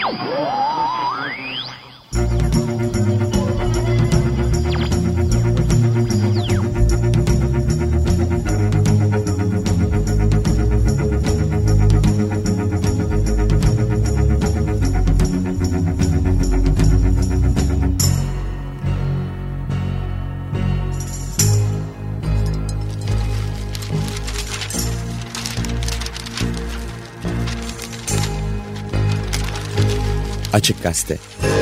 Açık Gazete.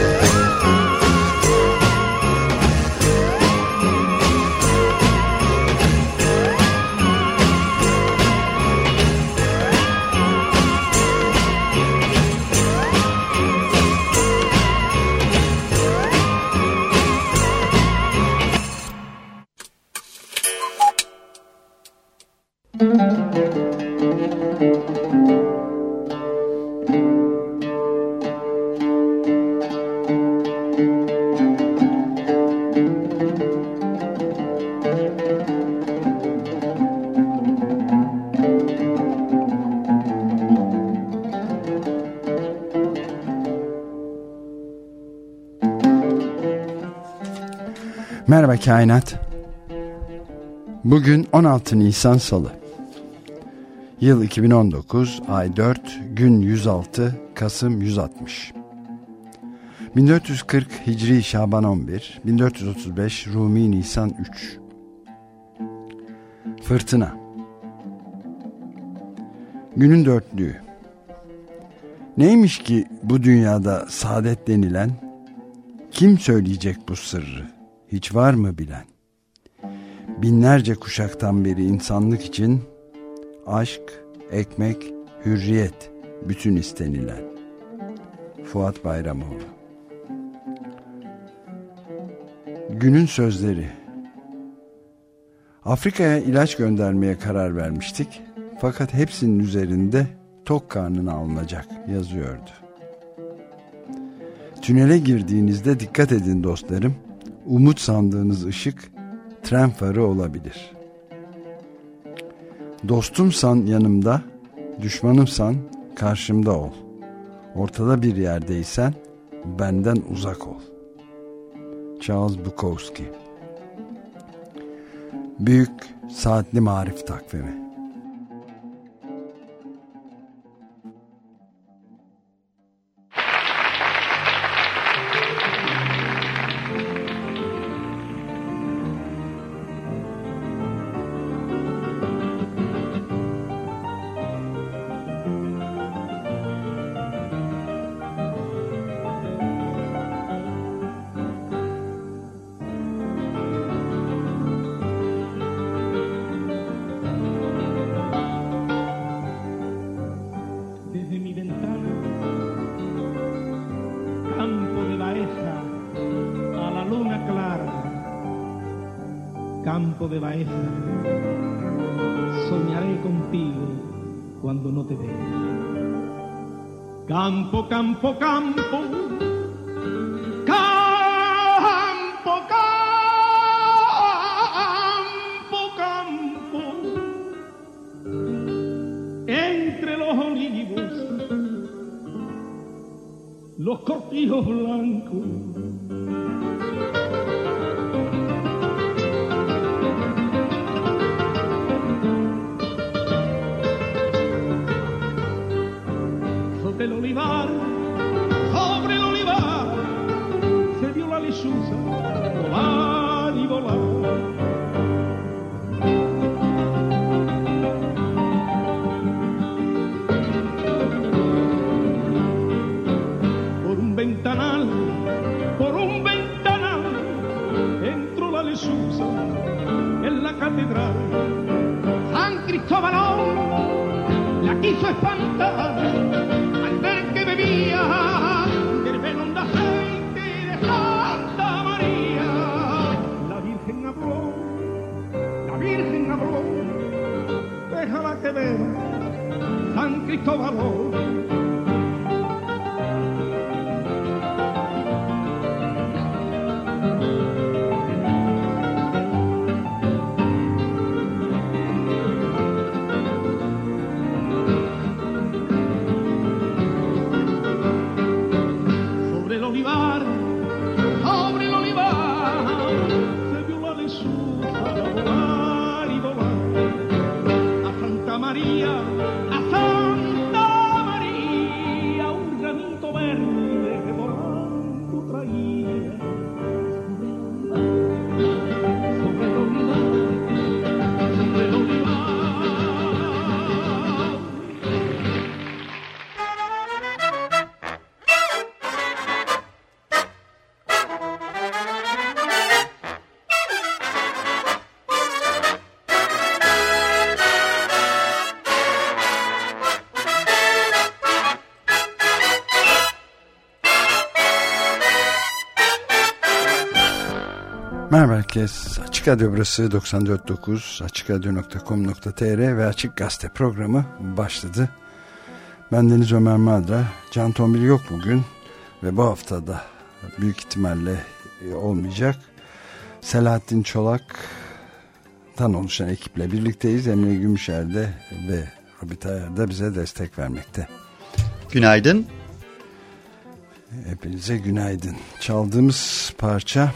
Merhaba Kainat. Bugün 16 Nisan Salı. Yıl 2019, ay 4, gün 106, Kasım 160. 1440 Hicri Şaban 11, 1435 Rumi Nisan 3. Fırtına. Günün dörtlüğü. Neymiş ki bu dünyada saadet denilen? Kim söyleyecek bu sırrı? Hiç var mı bilen? Binlerce kuşaktan beri insanlık için aşk, ekmek, hürriyet bütün istenilen. Fuat Bayramoğlu. Günün sözleri. Afrika'ya ilaç göndermeye karar vermiştik. Fakat hepsinin üzerinde tok karnına alınacak yazıyordu. Tünele girdiğinizde dikkat edin dostlarım. Umut sandığınız ışık tren farı olabilir. Dostumsan yanımda, düşmanımsan karşımda ol. Ortada bir yerdeysen benden uzak ol. Charles Bukowski. Büyük Saatli Marif Takvimi. De Baeza, soñaré contigo cuando no te vea. Campo, campo, campo, campo, campo, campo, entre los olivos, los cortijos blancos. Sobre el olivar, se vio la lechuza volar y volar. Por un ventanal, entró la lechuza en la catedral. San Cristóbalón la quiso espantar. Bebía del velón de aceite de Santa María. La Virgen habló, déjala que beba San Cristóbal. Merhaba herkes. Açık Radyo burası 94.9 açıkradio.com.tr ve Açık Gazete programı başladı. Ben Deniz Ömer Madra. Can Tombil yok bugün ve bu hafta da büyük ihtimalle olmayacak. Selahattin Çolak'tan oluşan ekiple birlikteyiz. Emre Gümüşer de ve Robit Ayar da bize destek vermekte. Günaydın. Hepinize günaydın. Çaldığımız parça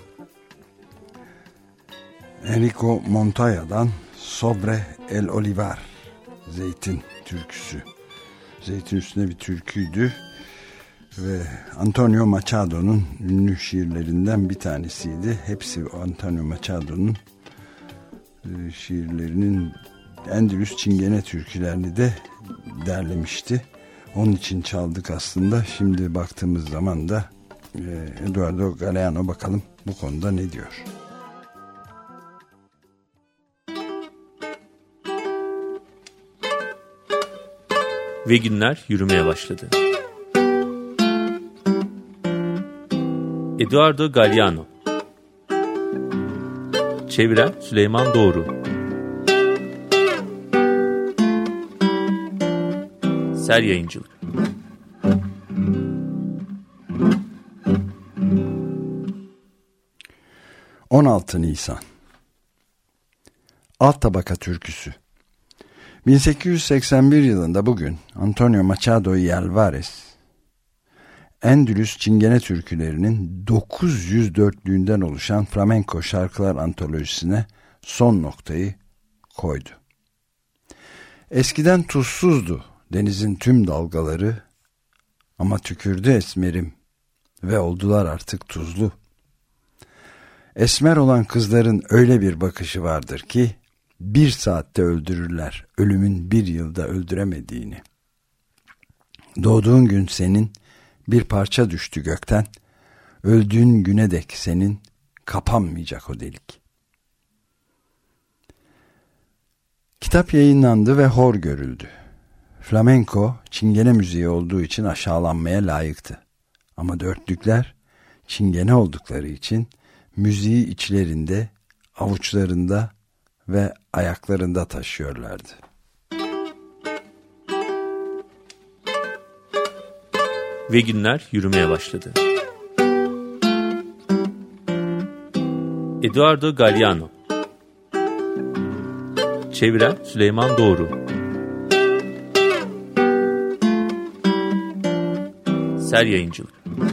Enrico Montaya'dan Sobre el Olivar, Zeytin türküsü. Zeytin üstüne bir türküydü ve Antonio Machado'nun ünlü şiirlerinden bir tanesiydi. Hepsi Antonio Machado'nun şiirlerinin Endülüs Çingene türkülerini de derlemişti. Onun için çaldık aslında. Şimdi baktığımız zaman da Eduardo Galeano bakalım bu konuda ne diyor. Ve günler yürümeye başladı. Eduardo Galeano. Çeviren Süleyman Doğru. Ser Yayıncılık. ...16 Nisan... Alt Tabaka Türküsü. 1881 yılında bugün Antonio Machado y Alvarez... Endülüs Çingene türkülerinin 904'lüğünden oluşan flamenko şarkılar antolojisine son noktayı koydu. Eskiden tuzsuzdu denizin tüm dalgaları, ama tükürdü esmerim ve oldular artık tuzlu. Esmer olan kızların öyle bir bakışı vardır ki, 1 saatte öldürürler ölümün 1 yılda öldüremediğini. Doğduğun gün senin bir parça düştü gökten, öldüğün güne dek senin kapanmayacak o delik. Kitap yayınlandı ve hor görüldü. Flamenko, Çingene müziği olduğu için aşağılanmaya layıktı. Ama dörtlükler, Çingene oldukları için müziği içlerinde, avuçlarında ve ayaklarında taşıyorlardı. Ve günler yürümeye başladı. Eduardo Galeano. Çeviren Süleyman Doğru. Ser Yayıncılık.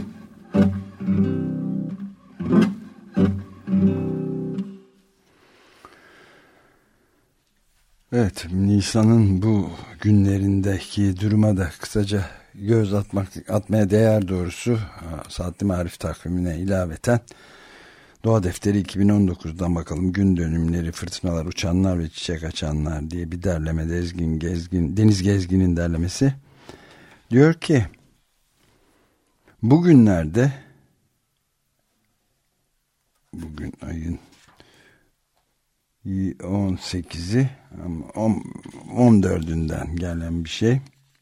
Evet, Nisan'ın bu günlerindeki duruma da kısaca göz atmaya değer doğrusu. Saatli Marif takvimine ilaveten Doğa Defteri 2019'dan bakalım. Gün dönümleri, fırtınalar, uçanlar ve çiçek açanlar diye bir derleme. Deniz Gezgin'in derlemesi. Diyor ki, bugünlerde, bugün ayın 18'i, 14'ünden gelen bir şey.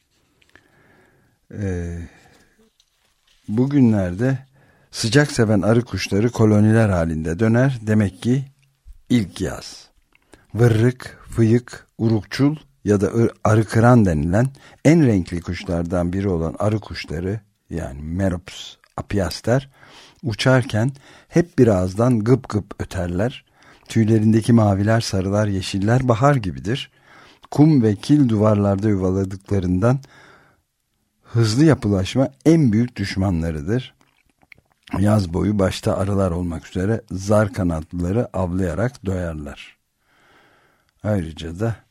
Bugünlerde sıcak seven arı kuşları koloniler halinde döner. Demek ki ilk yaz. Vırrık, fıyık, urukçul ya da arı kıran denilen en renkli kuşlardan biri olan arı kuşları, yani Merops apiaster, uçarken hep bir ağızdan gıp gıp öterler. Tüylerindeki maviler, sarılar, yeşiller bahar gibidir. Kum ve kil duvarlarda yuvaladıklarından hızlı yapılaşma en büyük düşmanlarıdır. Yaz boyu başta arılar olmak üzere zar kanatlıları avlayarak doyarlar. Ayrıca da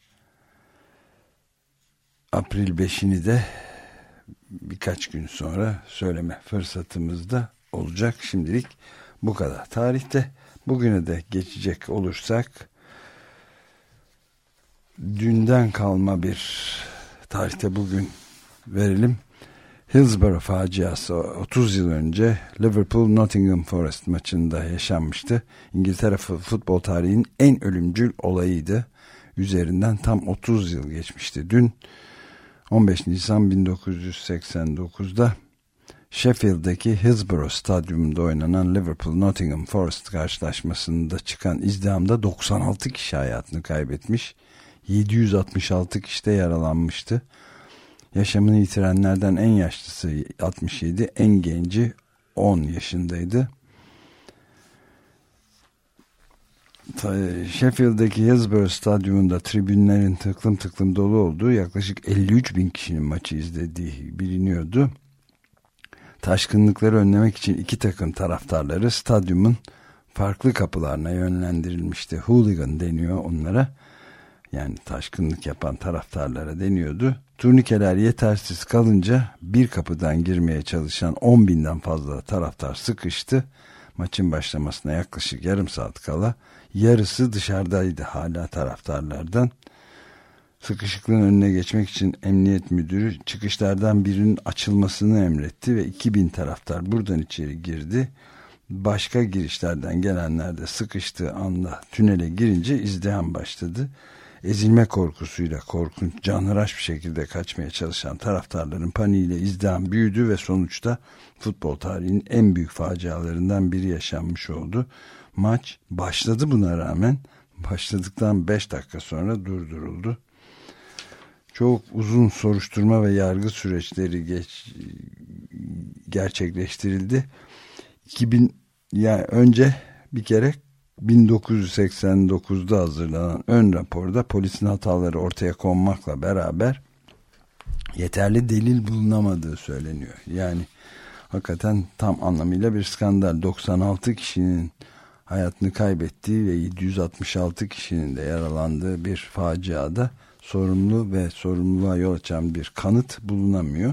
April 5'ini de birkaç gün sonra söyleme fırsatımız da olacak. Şimdilik bu kadar. Tarihte bugüne de geçecek olursak, dünden kalma bir tarihte bugün verelim. Hillsborough faciası 30 yıl önce Liverpool-Nottingham Forest maçında yaşanmıştı. İngiltere futbol tarihinin en ölümcül olayıydı. Üzerinden tam 30 yıl geçmişti. Dün 15 Nisan 1989'da Sheffield'deki Hillsborough Stadyumunda oynanan Liverpool-Nottingham Forest karşılaşmasında çıkan izdihamda 96 kişi hayatını kaybetmiş. 766 kişi de yaralanmıştı. Yaşamını yitirenlerden en yaşlısı 67, en genci 10 yaşındaydı. Sheffield'deki Hillsborough Stadyumunda tribünlerin tıklım tıklım dolu olduğu, yaklaşık 53 bin kişinin maçı izlediği biliniyordu. Taşkınlıkları önlemek için iki takım taraftarları stadyumun farklı kapılarına yönlendirilmişti. Hooligan deniyor onlara. Yani taşkınlık yapan taraftarlara deniyordu. Turnikeler yetersiz kalınca bir kapıdan girmeye çalışan 10 binden fazla taraftar sıkıştı. Maçın başlamasına yaklaşık yarım saat kala yarısı dışarıdaydı hala taraftarlardan. Sıkışıklığın önüne geçmek için emniyet müdürü çıkışlardan birinin açılmasını emretti ve 2000 taraftar buradan içeri girdi. Başka girişlerden gelenler de sıkıştığı anda tünele girince izdiham başladı. Ezilme korkusuyla korkunç, canhıraş bir şekilde kaçmaya çalışan taraftarların paniğiyle izdiham büyüdü ve sonuçta futbol tarihinin en büyük facialarından biri yaşanmış oldu. Maç başladı, buna rağmen başladıktan 5 dakika sonra durduruldu. Çok uzun soruşturma ve yargı süreçleri gerçekleştirildi. Yani önce bir kere 1989'da hazırlanan ön raporda polisin hataları ortaya konmakla beraber yeterli delil bulunamadığı söyleniyor. Yani hakikaten tam anlamıyla bir skandal. 96 kişinin hayatını kaybettiği ve 766 kişinin de yaralandığı bir faciada sorumlu ve sorumluluğa yol açan bir kanıt bulunamıyor.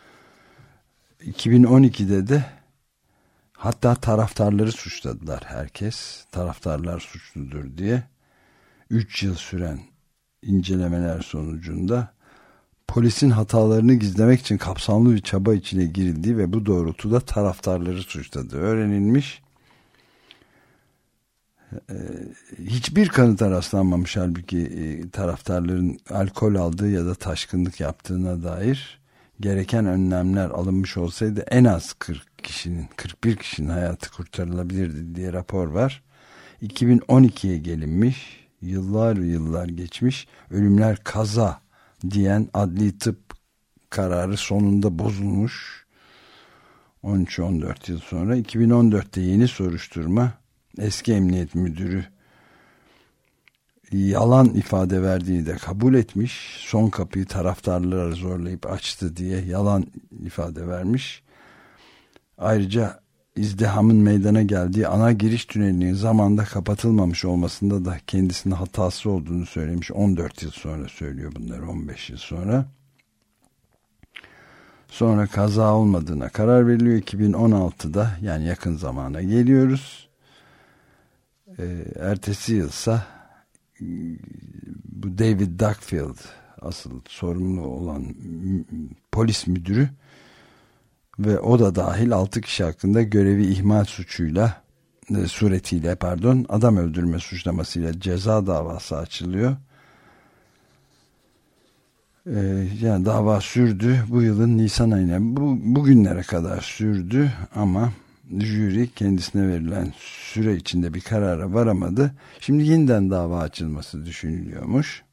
2012'de de hatta taraftarları suçladılar herkes. Taraftarlar suçludur diye. 3 yıl süren incelemeler sonucunda polisin hatalarını gizlemek için kapsamlı bir çaba içine girildiği ve bu doğrultuda taraftarları suçladığı öğrenilmiş. Hiçbir kanıta rastlanmamış halbuki taraftarların alkol aldığı ya da taşkınlık yaptığına dair. Gereken önlemler alınmış olsaydı en az 41 kişinin hayatı kurtarılabilirdi diye rapor var. 2012'ye gelinmiş, yıllar geçmiş, ölümler kaza diyen adli tıp kararı sonunda bozulmuş. 13-14 yıl sonra 2014'te yeni soruşturma, eski emniyet müdürü yalan ifade verdiğini de kabul etmiş. Son kapıyı taraftarlara zorlayıp açtı diye yalan ifade vermiş. Ayrıca izdihamın meydana geldiği ana giriş tünelinin zamanda kapatılmamış olmasında da kendisinin hatası olduğunu söylemiş. 14 yıl sonra söylüyor bunları, 15 yıl sonra. Sonra kaza olmadığına karar veriliyor 2016'da, yani yakın zamana geliyoruz. Ertesi yılsa bu David Duckfield, asıl sorumlu olan polis müdürü ve o da dahil 6 kişi hakkında görevi ihmal suretiyle adam öldürme suçlamasıyla ceza davası açılıyor. Yani dava sürdü. Bu yılın Nisan ayına bugünlere kadar sürdü ama jüri kendisine verilen süre içinde bir karara varamadı. Şimdi yeniden dava açılması düşünülüyormuş.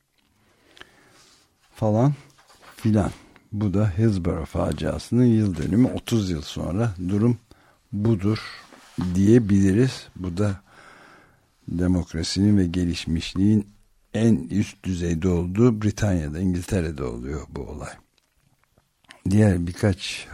Falan filan. Bu da Hillsborough faciasının yıl dönümü. 30 yıl sonra durum budur diyebiliriz. Bu da demokrasinin ve gelişmişliğin en üst düzeyde olduğu Britanya'da, İngiltere'de oluyor bu olay. Diğer birkaç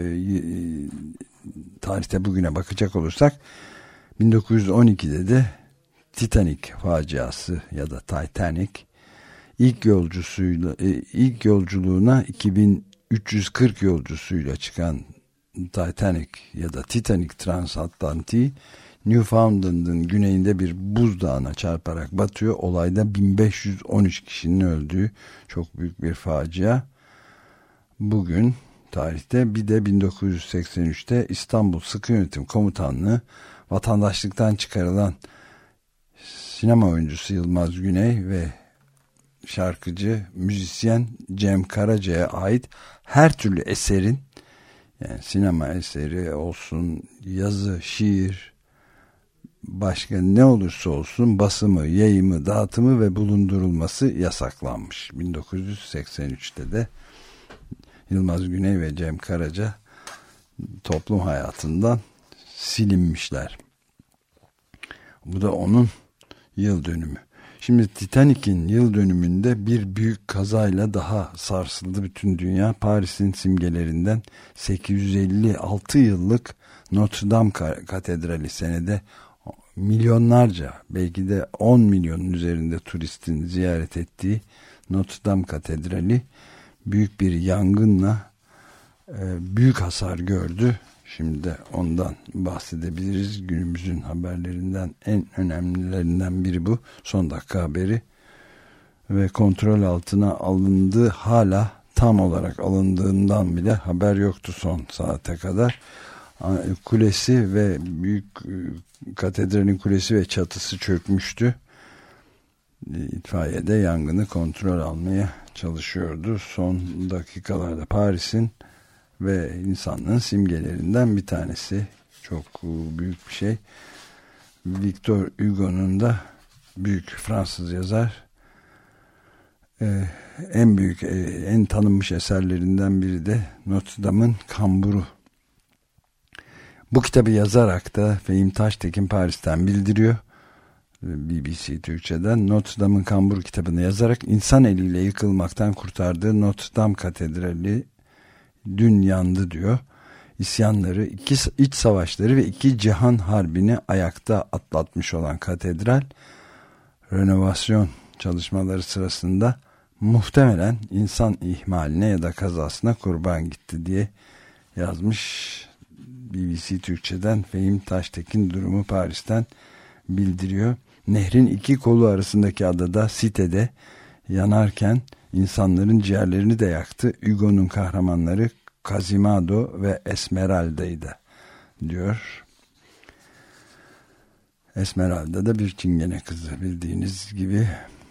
tarihte bugüne bakacak olursak 1912'de de Titanic faciası ya da Titanic ilk yolculuğuna 2340 yolcusuyla çıkan Titanic ya da Titanic transatlantiği Newfoundland'ın güneyinde bir buzdağına çarparak batıyor. Olayda 1513 kişinin öldüğü çok büyük bir facia. Bugün tarihte bir de 1983'te İstanbul Sıkı Yönetim Komutanlığı vatandaşlıktan çıkarılan sinema oyuncusu Yılmaz Güney ve şarkıcı, müzisyen Cem Karaca'ya ait her türlü eserin Yani sinema eseri olsun, yazı, şiir, başka ne olursa olsun basımı, yayımı, dağıtımı ve bulundurulması yasaklanmış. 1983'te de Yılmaz Güney ve Cem Karaca toplum hayatından silinmişler. Bu da onun yıl dönümü. Şimdi Titanic'in yıl dönümünde bir büyük kazayla daha sarsıldı bütün dünya. Paris'in simgelerinden 856 yıllık Notre Dame Katedrali, senede milyonlarca, belki de 10 milyonun üzerinde turistin ziyaret ettiği Notre Dame Katedrali büyük bir yangınla büyük hasar gördü. Şimdi de ondan bahsedebiliriz. Günümüzün haberlerinden en önemlilerinden biri bu. Son dakika haberi ve kontrol altına alındığı, hala tam olarak alındığından bile haber yoktu son saate kadar. Kulesi ve büyük katedralin kulesi ve çatısı çökmüştü. İtfaiye de yangını kontrol almaya çalışıyordu. Son dakikalarda Paris'in ve insanlığın simgelerinden bir tanesi. Çok büyük bir şey. Victor Hugo'nun da, büyük Fransız yazar, en büyük, en tanınmış eserlerinden biri de Notre Dame'ın Kamburu. Bu kitabı yazarak da Fehim Taştekin Paris'ten bildiriyor. BBC Türkçe'den Notre Dame'ın Kamburu kitabını yazarak insan eliyle yıkılmaktan kurtardığı Notre Dame Katedrali dün yandı diyor. İsyanları, iç savaşları ve 2 cihan harbini ayakta atlatmış olan katedral, renovasyon çalışmaları sırasında muhtemelen insan ihmaline ya da kazasına kurban gitti diye yazmış. BBC Türkçe'den Fehim Taştekin durumu Paris'ten bildiriyor. Nehrin 2 kolu arasındaki adada, sitede yanarken insanların ciğerlerini de yaktı. Hugo'nun kahramanları Quasimodo ve Esmeralda'ydı diyor. Esmeralda da bir Çingene kızı, bildiğiniz gibi.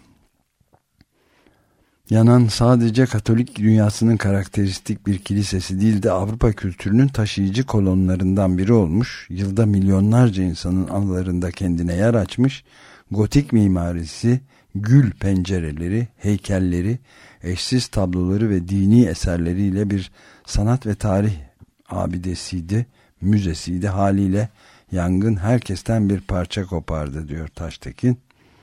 Yanan sadece Katolik dünyasının karakteristik bir kilisesi değil de Avrupa kültürünün taşıyıcı kolonlarından biri olmuş. Yılda milyonlarca insanın anılarında kendine yer açmış. Gotik mimarisi, gül pencereleri, heykelleri, eşsiz tabloları ve dini eserleriyle bir sanat ve tarih abidesiydi, müzesiydi. Haliyle yangın herkesten bir parça kopardı diyor Taştekin.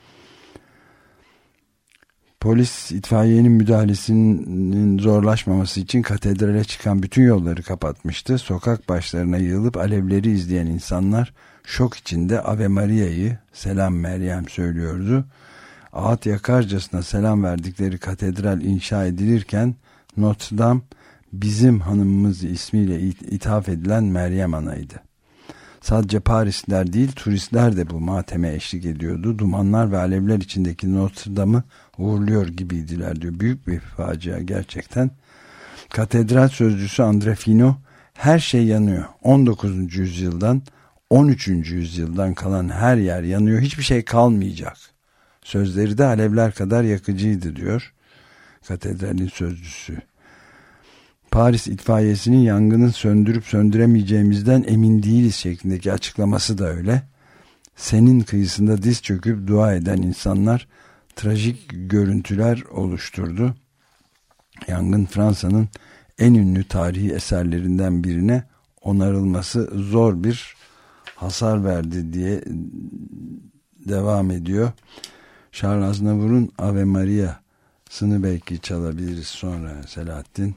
Polis itfaiyenin müdahalesinin zorlaşmaması için katedrale çıkan bütün yolları kapatmıştı. Sokak başlarına yığılıp alevleri izleyen insanlar şok içinde Ave Maria'yı, Selam Meryem söylüyordu. Ağıt yakarcasına selam verdikleri katedral inşa edilirken Notre Dame, bizim hanımımız ismiyle ithaf edilen Meryem Ana'ydı. Sadece Parisliler değil, turistler de bu mateme eşlik ediyordu. Dumanlar ve alevler içindeki Notre Dame'ı uğurluyor gibiydiler diyor. Büyük bir facia gerçekten. Katedral sözcüsü André Finot, her şey yanıyor. 19. yüzyıldan 13. yüzyıldan kalan her yer yanıyor. Hiçbir şey kalmayacak. Sözleri de alevler kadar yakıcıydı diyor katedralin sözcüsü. Paris itfaiyesinin yangını söndürüp söndüremeyeceğimizden emin değiliz şeklindeki açıklaması da öyle. Senin kıyısında diz çöküp dua eden insanlar trajik görüntüler oluşturdu. Yangın Fransa'nın en ünlü tarihi eserlerinden birine onarılması zor bir hasar verdi diye devam ediyor. Charles Aznavour'un Ave Maria'sını belki çalabiliriz sonra Selahattin.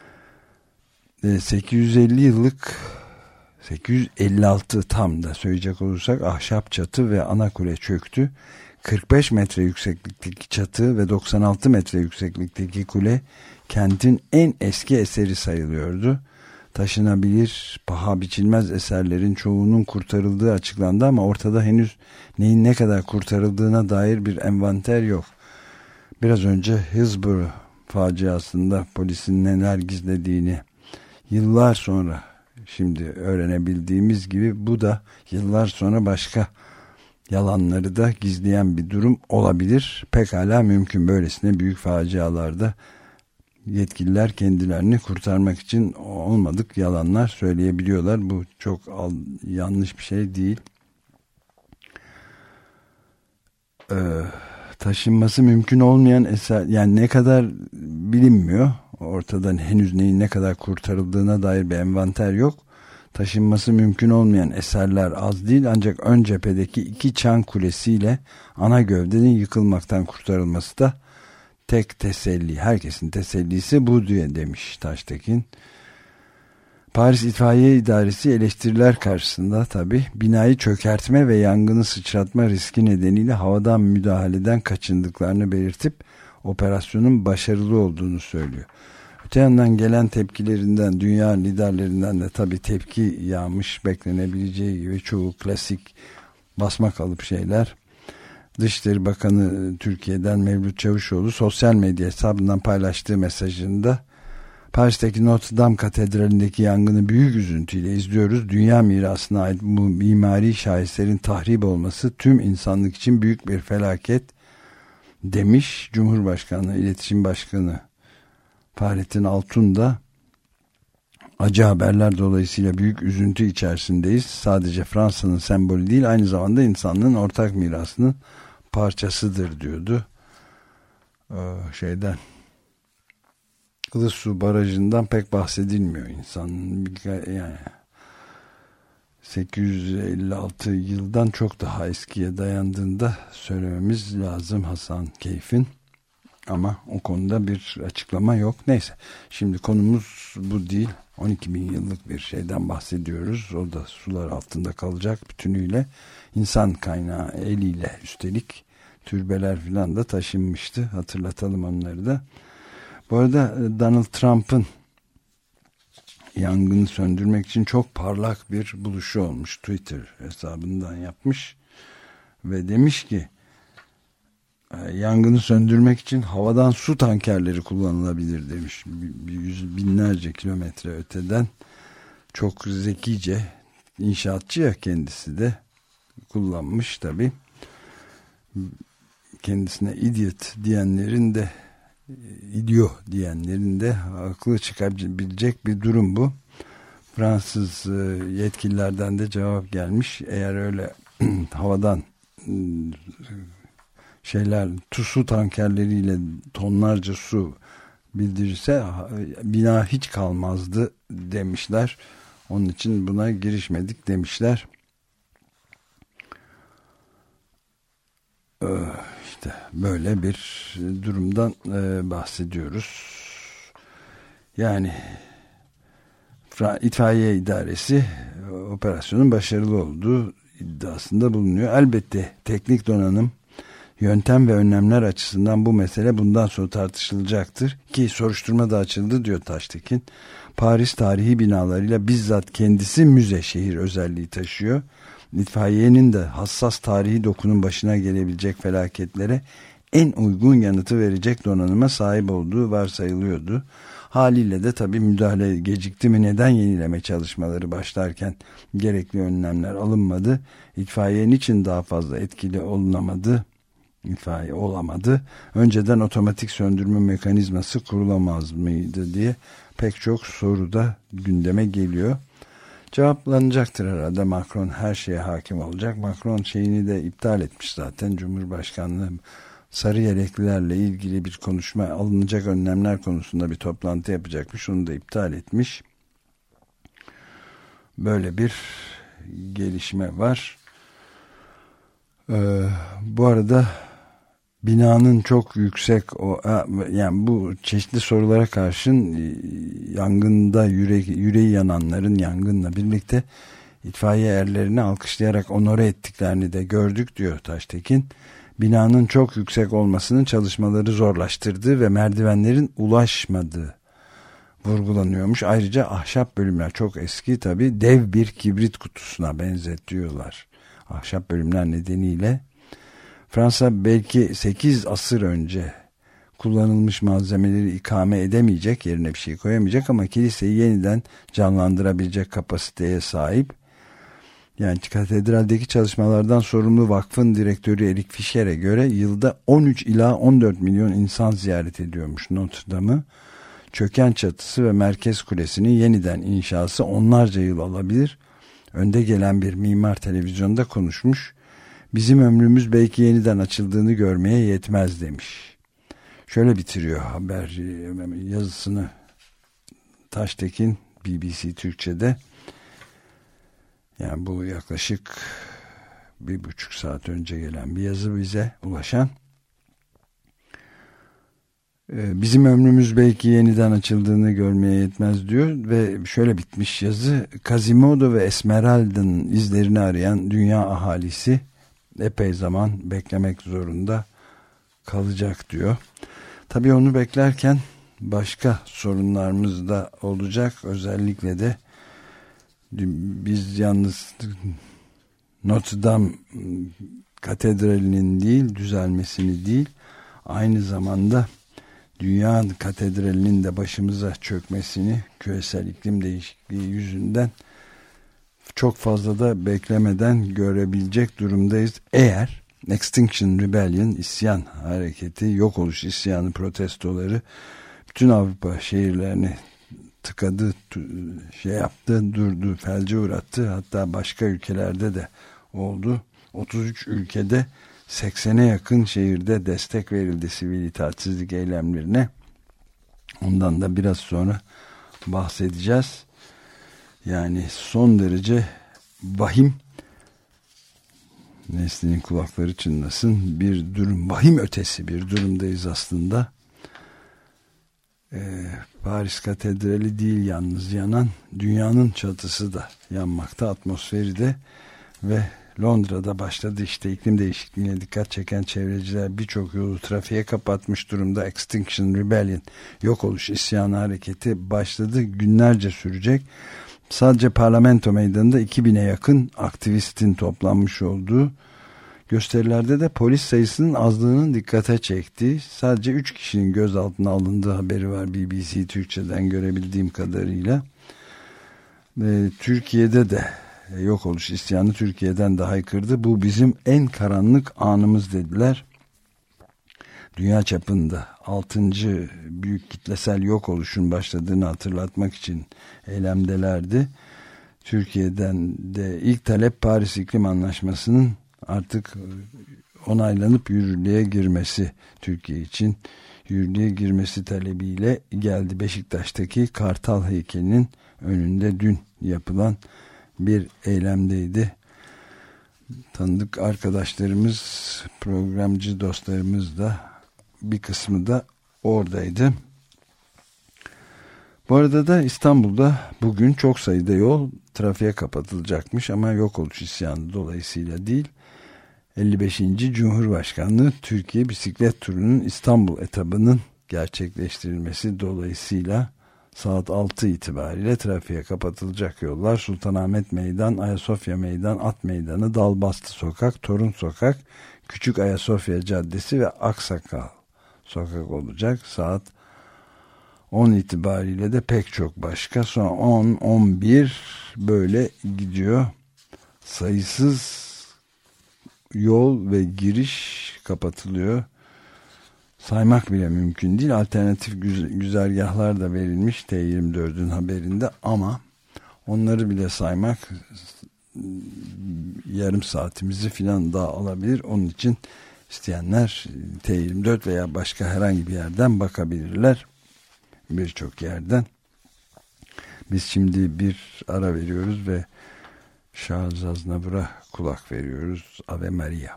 856 tam da söyleyecek olursak ahşap çatı ve ana kule çöktü. 45 metre yükseklikteki çatı ve 96 metre yükseklikteki kule kentin en eski eseri sayılıyordu. Taşınabilir, paha biçilmez eserlerin çoğunun kurtarıldığı açıklandı ama ortada henüz neyin ne kadar kurtarıldığına dair bir envanter yok. Biraz önce Hillsborough faciasında polisin neler gizlediğini yıllar sonra şimdi öğrenebildiğimiz gibi bu da yıllar sonra başka yalanları da gizleyen bir durum olabilir. Pekala mümkün, böylesine büyük facialarda yetkililer kendilerini kurtarmak için olmadık yalanlar söyleyebiliyorlar. Bu çok yanlış bir şey değil. Taşınması mümkün olmayan eser, yani ne kadar bilinmiyor. Ortadan henüz neyin ne kadar kurtarıldığına dair bir envanter yok. Taşınması mümkün olmayan eserler az değil, ancak ön cephedeki 2 çan kulesiyle ana gövdenin yıkılmaktan kurtarılması da tek teselli. Herkesin tesellisi bu diye demiş Taştekin. Paris İtfaiye İdaresi eleştiriler karşısında tabii binayı çökertme ve yangını sıçratma riski nedeniyle havadan müdahaleden kaçındıklarını belirtip operasyonun başarılı olduğunu söylüyor. Öte yandan gelen tepkilerinden, dünya liderlerinden de tabii tepki yağmış, beklenebileceği gibi çoğu klasik basma kalıp şeyler. Dışişleri Bakanı Türkiye'den Mevlüt Çavuşoğlu sosyal medya hesabından paylaştığı mesajında Paris'teki Notre Dame Katedrali'ndeki yangını büyük üzüntüyle izliyoruz. Dünya mirasına ait bu mimari şaheserin tahrip olması tüm insanlık için büyük bir felaket demiş. Cumhurbaşkanı, İletişim Başkanı Fahrettin Altun da acı haberler dolayısıyla büyük üzüntü içerisindeyiz. Sadece Fransa'nın sembolü değil, aynı zamanda insanlığın ortak mirasının parçasıdır diyordu. Ilısu Barajı'ndan pek bahsedilmiyor insanın. Yani 856 yıldan çok daha eskiye dayandığında söylememiz lazım Hasan Keyf'in. Ama o konuda bir açıklama yok. Neyse, şimdi konumuz bu değil. 12 bin yıllık bir şeyden bahsediyoruz. O da sular altında kalacak bütünüyle. İnsan kaynağı eliyle, üstelik türbeler falan da taşınmıştı. Hatırlatalım onları da. Bu arada Donald Trump'ın yangını söndürmek için çok parlak bir buluşu olmuş. Twitter hesabından yapmış ve demiş ki yangını söndürmek için havadan su tankerleri kullanılabilir demiş. Binlerce kilometre öteden, çok zekice, inşaatçı ya kendisi de, kullanmış tabii. Kendisine idiot diyenlerin de haklı çıkabilecek bir durum bu. Fransız yetkililerden de cevap gelmiş. Eğer öyle havadan su tankerleriyle tonlarca su bildirirse bina hiç kalmazdı demişler. Onun için buna girişmedik demişler. İşte böyle bir durumdan bahsediyoruz. Yani İtfaiye İdaresi operasyonun başarılı olduğu iddiasında bulunuyor. Elbette teknik donanım, yöntem ve önlemler açısından bu mesele bundan sonra tartışılacaktır ki soruşturma da açıldı diyor Taştekin. Paris tarihi binalarıyla bizzat kendisi müze şehir özelliği taşıyor. İtfaiyenin de hassas tarihi dokunun başına gelebilecek felaketlere en uygun yanıtı verecek donanıma sahip olduğu varsayılıyordu. Haliyle de tabii müdahale gecikti mi, neden yenileme çalışmaları başlarken gerekli önlemler alınmadı? İtfaiyenin için daha fazla etkili olamadı. Önceden otomatik söndürme mekanizması kurulamaz mıydı diye pek çok soru da gündeme geliyor. Cevaplanacaktır herhalde. Macron her şeye hakim olacak. Macron şeyini de iptal etmiş zaten. Cumhurbaşkanlığı sarı yeleklilerle ilgili bir konuşma, alınacak önlemler konusunda bir toplantı yapacakmış. Onu da iptal etmiş. Böyle bir gelişme var. Bu arada binanın çok yüksek, yani bu çeşitli sorulara karşın yangında yüreği yananların yangınla birlikte itfaiye erlerini alkışlayarak onore ettiklerini de gördük diyor Taştekin. Binanın çok yüksek olmasının çalışmaları zorlaştırdığı ve merdivenlerin ulaşmadığı vurgulanıyormuş. Ayrıca ahşap bölümler çok eski, tabii dev bir kibrit kutusuna benzetiyorlar. Ahşap bölümler nedeniyle Fransa belki 8 asır önce kullanılmış malzemeleri ikame edemeyecek, yerine bir şey koyamayacak ama kiliseyi yeniden canlandırabilecek kapasiteye sahip. Yani katedraldeki çalışmalardan sorumlu vakfın direktörü Eric Fischer'e göre yılda 13 ila 14 milyon insan ziyaret ediyormuş Notre Dame'ı. Çöken çatısı ve merkez kulesinin yeniden inşası onlarca yıl alabilir. Önde gelen bir mimar televizyonda konuşmuş. Bizim ömrümüz belki yeniden açıldığını görmeye yetmez demiş. Şöyle bitiriyor haber yazısını Taştekin BBC Türkçe'de. Yani bu yaklaşık 1,5 saat önce gelen bir yazı bize ulaşan. Bizim ömrümüz belki yeniden açıldığını görmeye yetmez diyor ve şöyle bitmiş yazı. Quasimodo ve Esmeralda'nın izlerini arayan dünya ahalisi epey zaman beklemek zorunda kalacak diyor. Tabii onu beklerken başka sorunlarımız da olacak. Özellikle de biz yalnız Notre Dame katedralinin değil, düzelmesini değil, aynı zamanda Dünya Katedrali'nin de başımıza çökmesini, küresel iklim değişikliği yüzünden çok fazla da beklemeden görebilecek durumdayız. Eğer Extinction Rebellion, isyan hareketi, yok oluş isyanı protestoları bütün Avrupa şehirlerini tıkadı, durdu, felce uğrattı. Hatta başka ülkelerde de oldu. 33 ülkede 80'e yakın şehirde destek verildi sivil itaatsizlik eylemlerine. Ondan da biraz sonra bahsedeceğiz. Yani son derece vahim, Nesli'nin kulakları çınlasın, bir durum, vahim ötesi bir durumdayız aslında. Paris Katedrali değil yalnız yanan, dünyanın çatısı da yanmakta, atmosferi de ve Londra'da başladı işte iklim değişikliğine dikkat çeken çevreciler birçok yolu trafiğe kapatmış durumda. Extinction Rebellion, yok oluş isyanı hareketi başladı, günlerce sürecek. Sadece parlamento meydanında 2000'e yakın aktivistin toplanmış olduğu gösterilerde de polis sayısının azlığının dikkate çektiği, sadece 3 kişinin gözaltına alındığı haberi var BBC Türkçe'den görebildiğim kadarıyla. Türkiye'de de yok oluş isyanı Türkiye'den de haykırdı. Bu bizim en karanlık anımız dediler. Dünya çapında 6. büyük kitlesel yok oluşun başladığını hatırlatmak için eylemdelerdi. Türkiye'den de ilk talep Paris İklim Anlaşması'nın artık onaylanıp yürürlüğe girmesi, Türkiye için yürürlüğe girmesi talebiyle geldi. Beşiktaş'taki Kartal heykelinin önünde dün yapılan bir eylemdeydi. Tanıdık arkadaşlarımız, programcı dostlarımız da bir kısmı da oradaydı. Bu arada da İstanbul'da bugün çok sayıda yol trafiğe kapatılacakmış ama yok oluş isyanı dolayısıyla değil. 55. Cumhurbaşkanlığı Türkiye Bisiklet Turu'nun İstanbul etabının gerçekleştirilmesi dolayısıyla saat 6 itibariyle trafiğe kapatılacak yollar Sultanahmet Meydan, Ayasofya Meydan, At Meydanı, Dalbastı Sokak, Torun Sokak, Küçük Ayasofya Caddesi ve Aksakal Sokak olacak. Saat 10 itibariyle de pek çok başka, sonra 10, 11 böyle gidiyor. Sayısız yol ve giriş kapatılıyor. Saymak bile mümkün değil. Alternatif güzergahlar da verilmiş T24'ün haberinde ama onları bile saymak yarım saatimizi filan daha alabilir. Onun için isteyenler T24 veya başka herhangi bir yerden bakabilirler. Birçok yerden. Biz şimdi bir ara veriyoruz ve Charles Aznavour'a kulak veriyoruz. Ave Maria.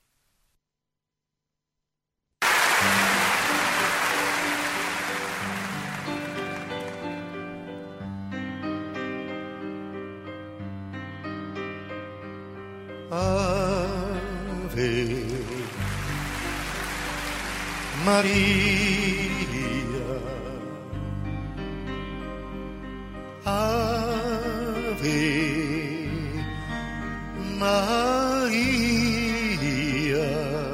Ave Maria, Ave Maria.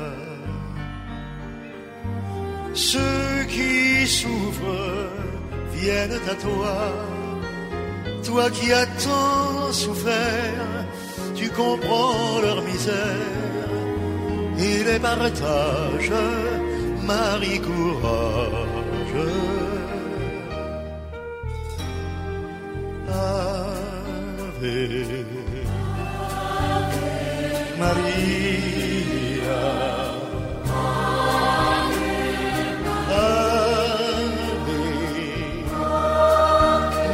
Ceux qui souffrent viennent à toi, toi qui as tant souffert, tu comprends leur misère et les partages. Marie, courage. Maria, Ave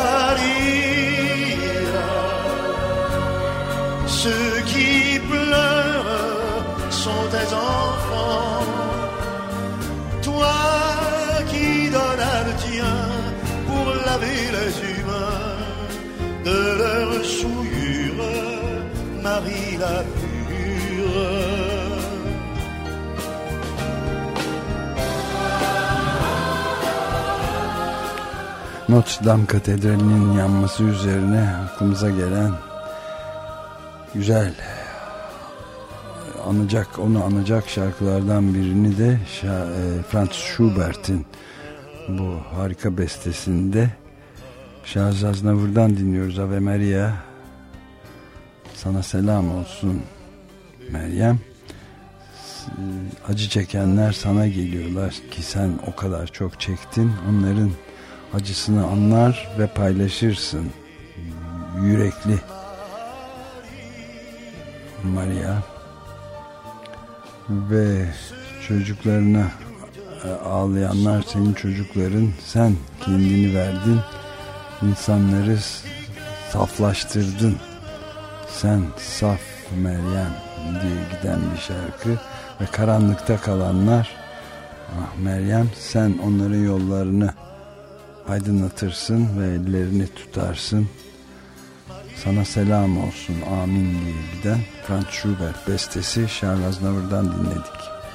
Maria. Ceux qui pleurent sont tes enfants, toi qui donnas le tien pour laver les humains de leurs souillures, Marie la pure. Notre Dame Katedrali'nin yanması üzerine aklımıza gelen güzel onu anacak şarkılardan birini de Franz Schubert'in bu harika bestesinde Charles Aznavour'dan dinliyoruz. Ave Maria, sana selam olsun Meryem. Acı çekenler sana geliyorlar ki sen o kadar çok çektin. Onların acısını anlar ve paylaşırsın. Yürekli Maria. Ve çocuklarına ağlayanlar senin çocukların, sen kendini verdin, insanları saflaştırdın, sen saf Meryem diye giden bir şarkı. Ve karanlıkta kalanlar, ah Meryem, sen onların yollarını aydınlatırsın ve ellerini tutarsın, sana selam olsun amin diye giden Franz Schubert bestesi Charles Aznavour'dan dinledik.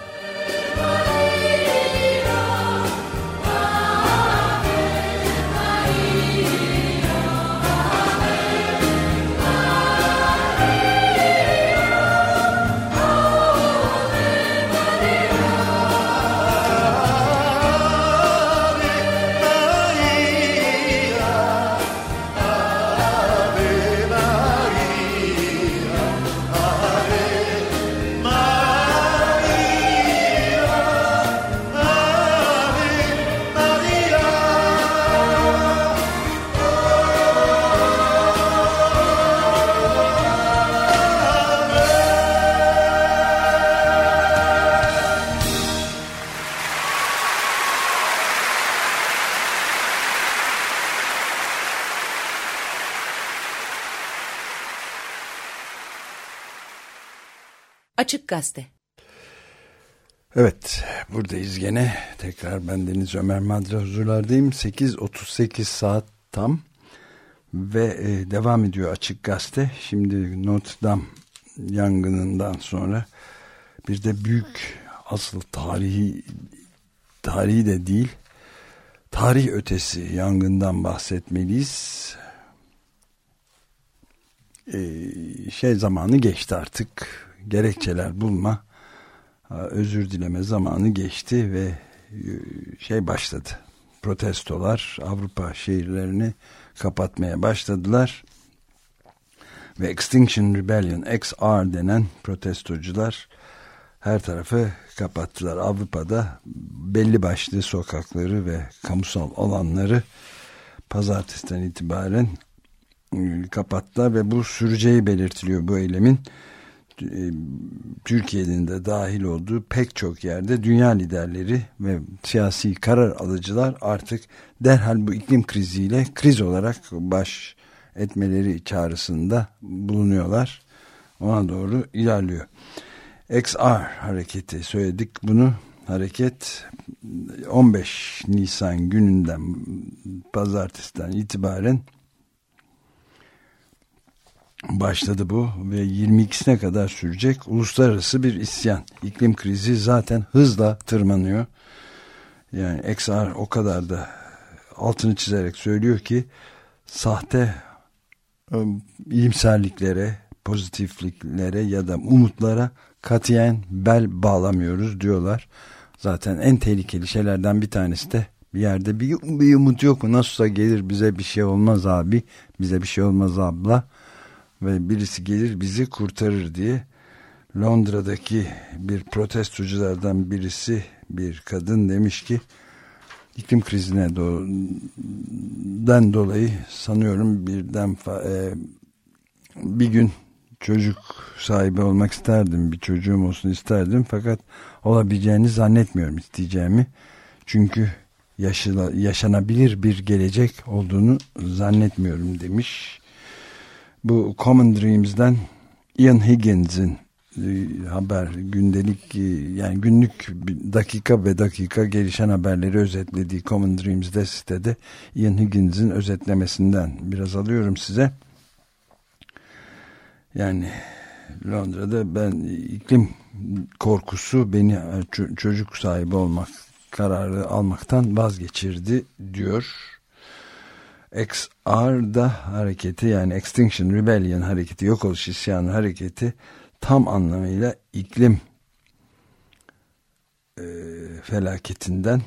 Açık Gazete. Evet, buradayız gene. Tekrar bendeniz Ömer Madra huzurlardayım. 8:38 saat tam ve devam ediyor Açık Gazete. Şimdi Notre Dame yangınından sonra bir de büyük, asıl tarihi de değil, tarih ötesi yangından bahsetmeliyiz. Zamanı geçti artık. Gerekçeler bulma, özür dileme zamanı geçti ve başladı. Protestolar Avrupa şehirlerini kapatmaya başladılar ve Extinction Rebellion, XR denen protestocular her tarafı kapattılar. Avrupa'da belli başlı sokakları ve kamusal alanları pazartesiden itibaren kapattılar ve bu süreceği belirtiliyor bu eylemin. Türkiye'nin de dahil olduğu pek çok yerde dünya liderleri ve siyasi karar alıcılar artık derhal bu iklim kriziyle kriz olarak baş etmeleri çağrısında bulunuyorlar. Ona doğru ilerliyor. XR hareketi, söyledik bunu. Hareket 15 Nisan gününden, pazartesiden itibaren başladı bu ve 22'sine kadar sürecek uluslararası bir isyan. İklim krizi zaten hızla tırmanıyor. Yani XR o kadar da altını çizerek söylüyor ki sahte iyimserliklere, pozitifliklere ya da umutlara katiyen bel bağlamıyoruz diyorlar. Zaten en tehlikeli şeylerden bir tanesi de bir yerde bir umut yok mu? Nasılsa gelir, bize bir şey olmaz abi, bize bir şey olmaz abla ve birisi gelir bizi kurtarır diye. Londra'daki bir protestoculardan birisi, bir kadın demiş ki iklim krizine dolayı sanıyorum bir gün çocuk sahibi olmak isterdim. Bir çocuğum olsun isterdim. Fakat olabileceğini zannetmiyorum, isteyeceğimi. Çünkü yaşanabilir bir gelecek olduğunu zannetmiyorum demiş. Bu Common Dreams'den Ian Higgins'in haber, gündelik, yani günlük dakika ve dakika gelişen haberleri özetlediği Common Dreams'de sitede Ian Higgins'in özetlemesinden biraz alıyorum size. Yani Londra'da ben iklim korkusu beni çocuk sahibi olmak kararı almaktan vazgeçirdi diyor. XR'da hareketi, yani Extinction Rebellion hareketi, yok oluş isyanı hareketi tam anlamıyla iklim felaketinden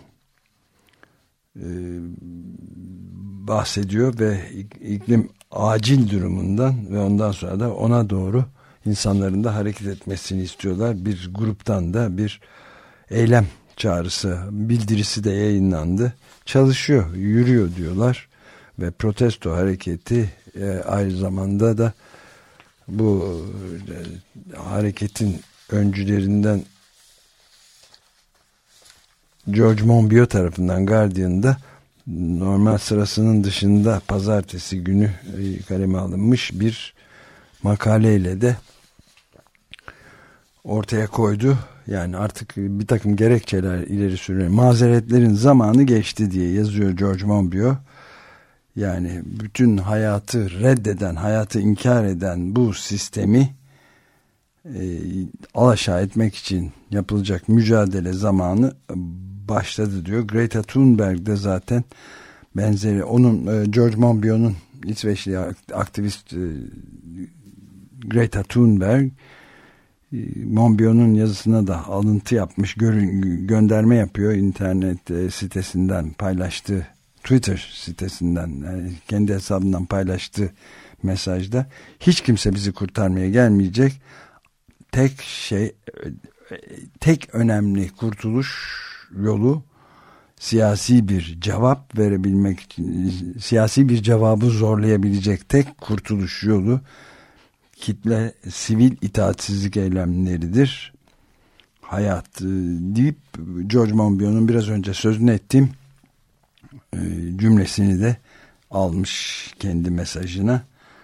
bahsediyor ve iklim acil durumundan ve ondan sonra da ona doğru insanların da hareket etmesini istiyorlar. Bir gruptan da bir eylem çağrısı, bildirisi de yayınlandı. Çalışıyor, yürüyor diyorlar ve protesto hareketi aynı zamanda da bu hareketin öncülerinden George Monbiot tarafından Guardian'da normal sırasının dışında pazartesi günü kaleme alınmış bir makaleyle de ortaya koydu. Yani artık bir takım gerekçeler ileri sürüyor. Mazeretlerin zamanı geçti diye yazıyor George Monbiot. Yani bütün hayatı reddeden, hayatı inkar eden bu sistemi alaşağı etmek için yapılacak mücadele zamanı başladı diyor. Greta Thunberg de zaten benzeri, onun George Monbiot'un İsveçli aktivist Greta Thunberg Monbiot'un yazısına da alıntı yapmış, gönderme yapıyor internet sitesinden paylaştığı, Twitter sitesinden, yani kendi hesabından paylaştığı mesajda hiç kimse bizi kurtarmaya gelmeyecek. Tek önemli kurtuluş yolu siyasi bir cevap verebilmek için, siyasi bir cevabı zorlayabilecek tek kurtuluş yolu kitle sivil itaatsizlik eylemleridir. Hayat deyip George Monbiot'un biraz önce sözünü ettiğim cümlesini de almış kendi mesajına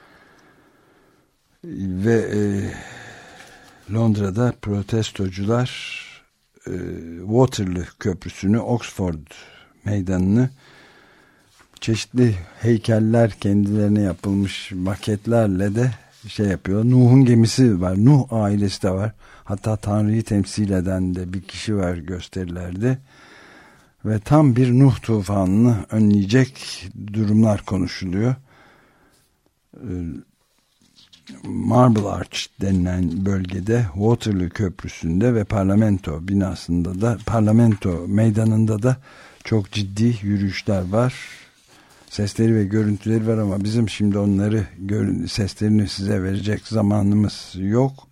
ve Londra'da protestocular Waterloo Köprüsü'nü, Oxford Meydanı'nı çeşitli heykeller, kendilerine yapılmış maketlerle de yapıyor. Nuh'un gemisi var. Nuh ailesi de var. Hatta Tanrı'yı temsil eden de bir kişi var gösterilerde. Ve tam bir Nuh tufanını önleyecek durumlar konuşuluyor. Marble Arch denilen bölgede, Waterloo Köprüsü'nde ve parlamento binasında da, parlamento meydanında da çok ciddi yürüyüşler var. Sesleri ve görüntüleri var ama bizim şimdi onları seslerini size verecek zamanımız yok.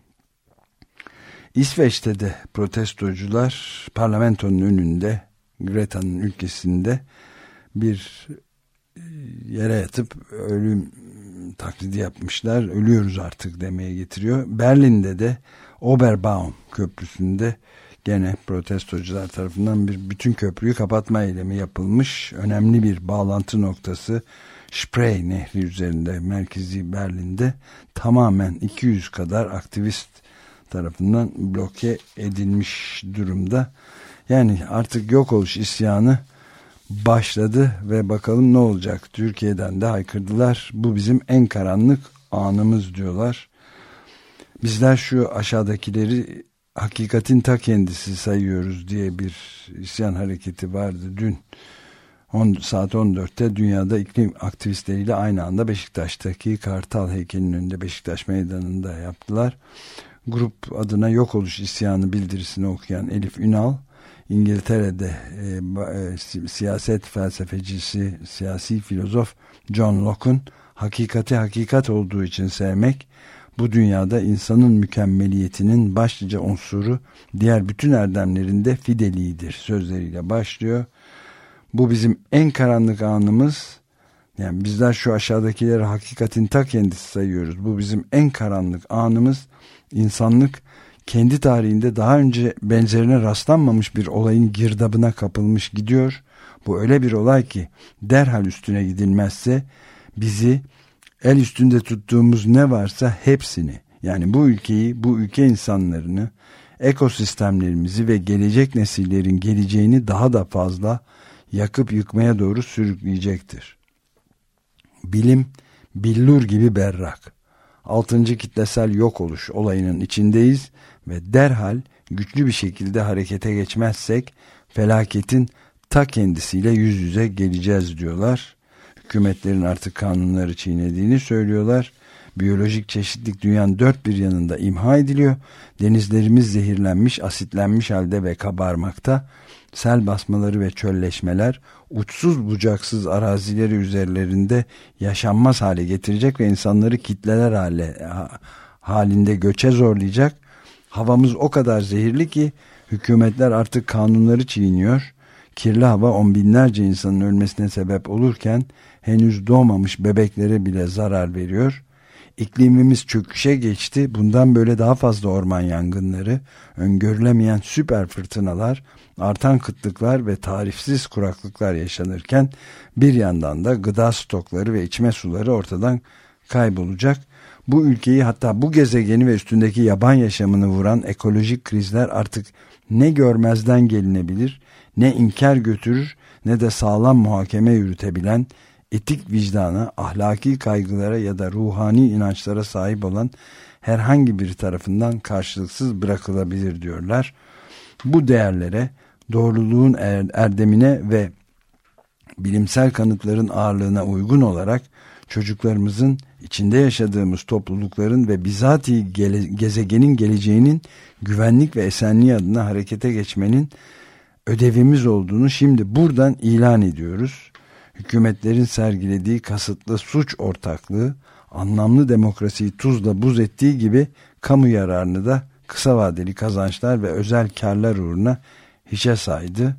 İsveç'te de protestocular parlamentonun önünde, Greta'nın ülkesinde bir yere yatıp ölüm taklidi yapmışlar. Ölüyoruz artık demeye getiriyor. Berlin'de de Oberbaum Köprüsü'nde gene protestocular tarafından bütün köprüyü kapatma eylemi yapılmış. Önemli bir bağlantı noktası Spree Nehri üzerinde, merkezi Berlin'de tamamen 200 kadar aktivist tarafından bloke edilmiş durumda. Yani artık yok oluş isyanı başladı ve bakalım ne olacak. Türkiye'den de haykırdılar. Bu bizim en karanlık anımız diyorlar. Bizler şu aşağıdakileri hakikatin ta kendisi sayıyoruz diye bir isyan hareketi vardı. Dün saat 14'te dünyada iklim aktivistleriyle aynı anda Beşiktaş'taki Kartal heykelinin önünde, Beşiktaş Meydanı'nda yaptılar. Grup adına yok oluş isyanı bildirisini okuyan Elif Ünal, İngiltere'de siyaset felsefecisi, siyasi filozof John Locke'un hakikati hakikat olduğu için sevmek, bu dünyada insanın mükemmeliyetinin başlıca unsuru diğer bütün erdemlerinde fideliğidir sözleriyle başlıyor. Bu bizim en karanlık anımız. Yani bizler şu aşağıdakileri hakikatin ta kendisi sayıyoruz. Bu bizim en karanlık anımız. İnsanlık kendi tarihinde daha önce benzerine rastlanmamış bir olayın girdabına kapılmış gidiyor. Bu öyle bir olay ki derhal üstüne gidilmezse bizi, el üstünde tuttuğumuz ne varsa hepsini, yani bu ülkeyi, bu ülke insanlarını, ekosistemlerimizi ve gelecek nesillerin geleceğini daha da fazla yakıp yıkmaya doğru sürükleyecektir. Bilim billur gibi berrak. 6. kitlesel yok oluş olayının içindeyiz ve derhal güçlü bir şekilde harekete geçmezsek felaketin ta kendisiyle yüz yüze geleceğiz diyorlar. Hükümetlerin artık kanunları çiğnediğini söylüyorlar. Biyolojik çeşitlilik dünyanın dört bir yanında imha ediliyor. Denizlerimiz zehirlenmiş, asitlenmiş halde ve kabarmakta. Sel basmaları ve çölleşmeler uçsuz bucaksız arazileri üzerlerinde yaşanmaz hale getirecek ve insanları kitleler halinde göçe zorlayacak. Havamız o kadar zehirli ki hükümetler artık kanunları çiğniyor. Kirli hava on binlerce insanın ölmesine sebep olurken henüz doğmamış bebeklere bile zarar veriyor. İklimimiz çöküşe geçti. Bundan böyle daha fazla orman yangınları, öngörülemeyen süper fırtınalar, artan kıtlıklar ve tarifsiz kuraklıklar yaşanırken bir yandan da gıda stokları ve içme suları ortadan kaybolacak. Bu ülkeyi, hatta bu gezegeni ve üstündeki yaban yaşamını vuran ekolojik krizler artık ne görmezden gelinebilir, ne inkar götürür, ne de sağlam muhakeme yürütebilen, etik vicdana, ahlaki kaygılara ya da ruhani inançlara sahip olan herhangi bir tarafından karşılıksız bırakılabilir diyorlar. Bu değerlere, doğruluğun erdemine ve bilimsel kanıtların ağırlığına uygun olarak çocuklarımızın, içinde yaşadığımız toplulukların ve bizatihi gezegenin geleceğinin güvenlik ve esenliği adına harekete geçmenin ödevimiz olduğunu şimdi buradan ilan ediyoruz. Hükümetlerin sergilediği kasıtlı suç ortaklığı, anlamlı demokrasiyi tuzla buz ettiği gibi kamu yararını da kısa vadeli kazançlar ve özel kârlar uğruna hiçe saydı.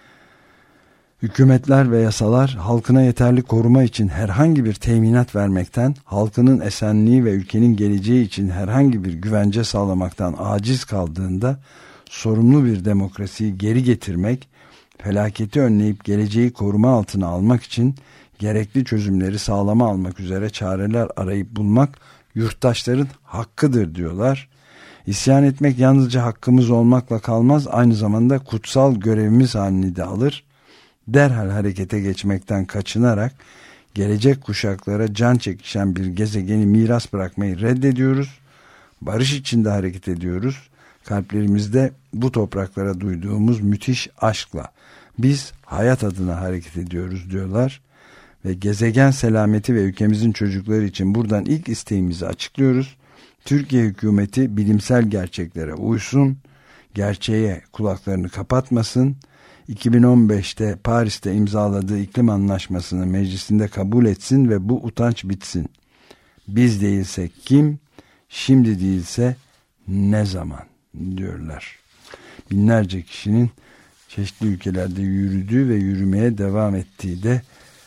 Hükümetler ve yasalar halkına yeterli koruma için herhangi bir teminat vermekten, halkının esenliği ve ülkenin geleceği için herhangi bir güvence sağlamaktan aciz kaldığında sorumlu bir demokrasiyi geri getirmek, felaketi önleyip geleceği koruma altına almak için gerekli çözümleri sağlama almak üzere çareler arayıp bulmak yurttaşların hakkıdır diyorlar. İsyan etmek yalnızca hakkımız olmakla kalmaz, aynı zamanda kutsal görevimiz halini de alır. Derhal harekete geçmekten kaçınarak gelecek kuşaklara can çekişen bir gezegeni miras bırakmayı reddediyoruz. Barış içinde hareket ediyoruz. Kalplerimizde bu topraklara duyduğumuz müthiş aşkla biz hayat adına hareket ediyoruz diyorlar. Ve gezegen selameti ve ülkemizin çocukları için buradan ilk isteğimizi açıklıyoruz. Türkiye hükümeti bilimsel gerçeklere uysun, gerçeğe kulaklarını kapatmasın. 2015'te Paris'te imzaladığı iklim anlaşmasını meclisinde kabul etsin ve bu utanç bitsin. Biz değilsek kim, şimdi değilse ne zaman diyorlar. Binlerce kişinin çeşitli ülkelerde yürüdüğü ve yürümeye devam ettiği de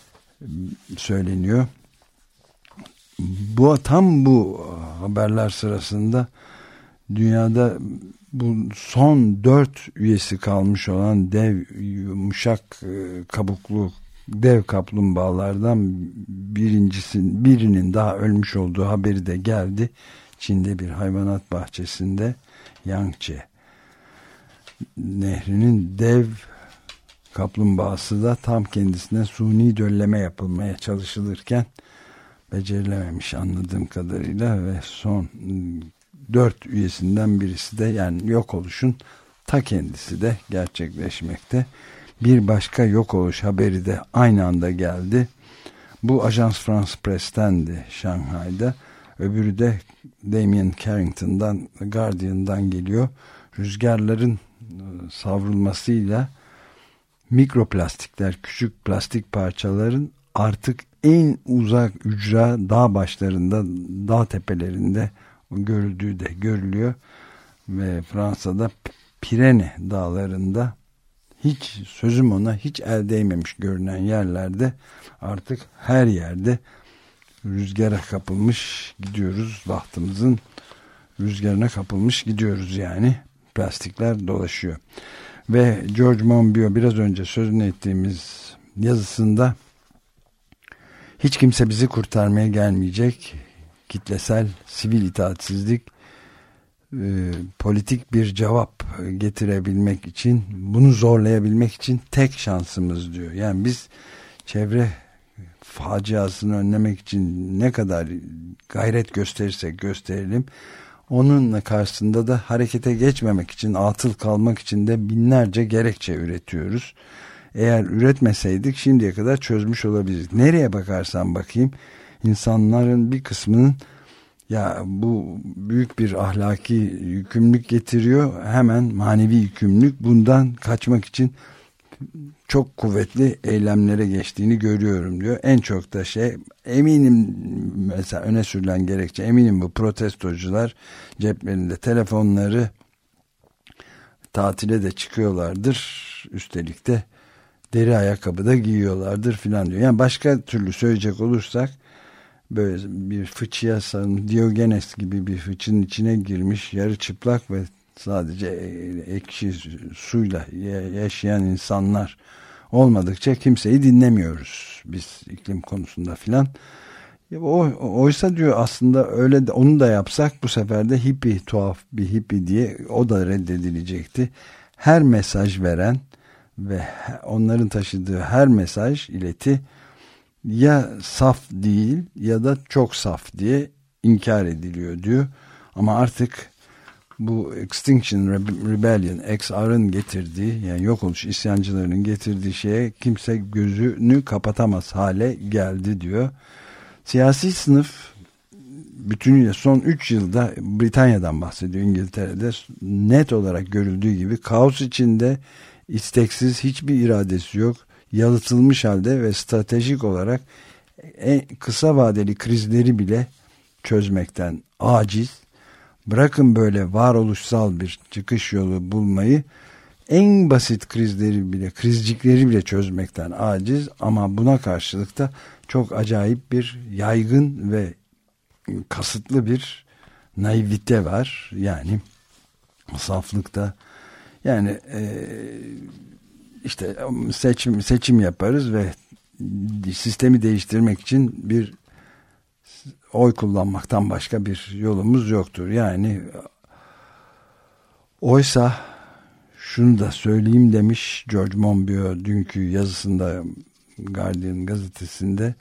söyleniyor. Tam bu haberler sırasında dünyada bu son 4 üyesi kalmış olan dev yumuşak kabuklu dev kaplumbağalardan birinin daha ölmüş olduğu haberi de geldi. Çin'de bir hayvanat bahçesinde Yangtze nehrinin dev kaplumbağası da tam kendisine suni dölleme yapılmaya çalışılırken becerilememiş anladığım kadarıyla ve son 4 üyesinden birisi de, yani yok oluşun ta kendisi de gerçekleşmekte. Bir başka yok oluş haberi de aynı anda geldi. Bu Ajans France Press'tendi Şanghay'da. Öbürü de Damien Carrington'dan, Guardian'dan geliyor. Rüzgarların savrulmasıyla mikroplastikler, küçük plastik parçaların artık en uzak ücra dağ başlarında, dağ tepelerinde görüldüğü de görülüyor. Ve Fransa'da Pirene dağlarında hiç sözüm ona hiç el değmemiş görünen yerlerde artık her yerde rüzgara kapılmış gidiyoruz. Bahtımızın rüzgarına kapılmış gidiyoruz yani. Plastikler dolaşıyor. Ve George Monbiot biraz önce sözünü ettiğimiz yazısında hiç kimse bizi kurtarmaya gelmeyecek. Kitlesel sivil itaatsizlik politik bir cevap getirebilmek için, bunu zorlayabilmek için tek şansımız diyor. Yani biz çevre faciasını önlemek için ne kadar gayret gösterirsek gösterelim, onunla karşısında da harekete geçmemek için, atıl kalmak için de binlerce gerekçe üretiyoruz. Eğer üretmeseydik şimdiye kadar çözmüş olabiliriz. Nereye bakarsan bakayım, insanların bir kısmının ya bu büyük bir ahlaki yükümlülük getiriyor, hemen manevi yükümlülük, bundan kaçmak için çok kuvvetli eylemlere geçtiğini görüyorum diyor. En çok da eminim, mesela öne sürülen gerekçe, eminim bu protestocular ceplerinde telefonları, tatile de çıkıyorlardır, üstelik de deri ayakkabı da giyiyorlardır filan diyor. Yani başka türlü söyleyecek olursak, böyle bir fıçıya sarılmış, Diogenes gibi bir fıçının içine girmiş, yarı çıplak ve sadece ekşi suyla yaşayan insanlar olmadıkça kimseyi dinlemiyoruz biz iklim konusunda filan. Oysa diyor aslında öyle de, onu da yapsak bu sefer de hippie, tuhaf bir hippie diye o da reddedilecekti. Her mesaj veren ve onların taşıdığı her mesaj, ileti ya saf değil ya da çok saf diye inkar ediliyor diyor. Ama artık bu Extinction Rebellion, XR'ın getirdiği, yani yok oluş isyancılarının getirdiği şeye kimse gözünü kapatamaz hale geldi diyor. Siyasi sınıf bütünüyle son 3 yılda, Britanya'dan bahsediyor, İngiltere'de net olarak görüldüğü gibi kaos içinde, isteksiz, hiçbir iradesi yok, yalıtılmış halde ve stratejik olarak en kısa vadeli krizleri bile çözmekten aciz. Bırakın böyle varoluşsal bir çıkış yolu bulmayı, en basit krizleri bile, krizcikleri bile çözmekten aciz. Ama buna karşılık da çok acayip bir yaygın ve kasıtlı bir naivite var. Yani saflıkta, yani işte seçim yaparız ve sistemi değiştirmek için bir oy kullanmaktan başka bir yolumuz yoktur. Yani oysa şunu da söyleyeyim demiş George Monbiot dünkü yazısında Guardian gazetesinde,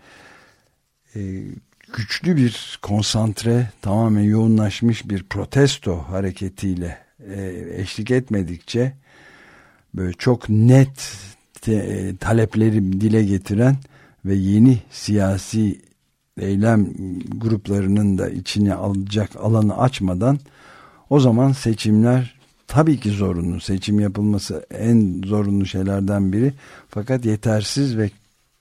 güçlü bir konsantre, tamamen yoğunlaşmış bir protesto hareketiyle eşlik etmedikçe, böyle çok net talepleri dile getiren ve yeni siyasi eylem gruplarının da içine alacak alanı açmadan, o zaman seçimler tabii ki zorunlu. Seçim yapılması en zorunlu şeylerden biri. Fakat yetersiz ve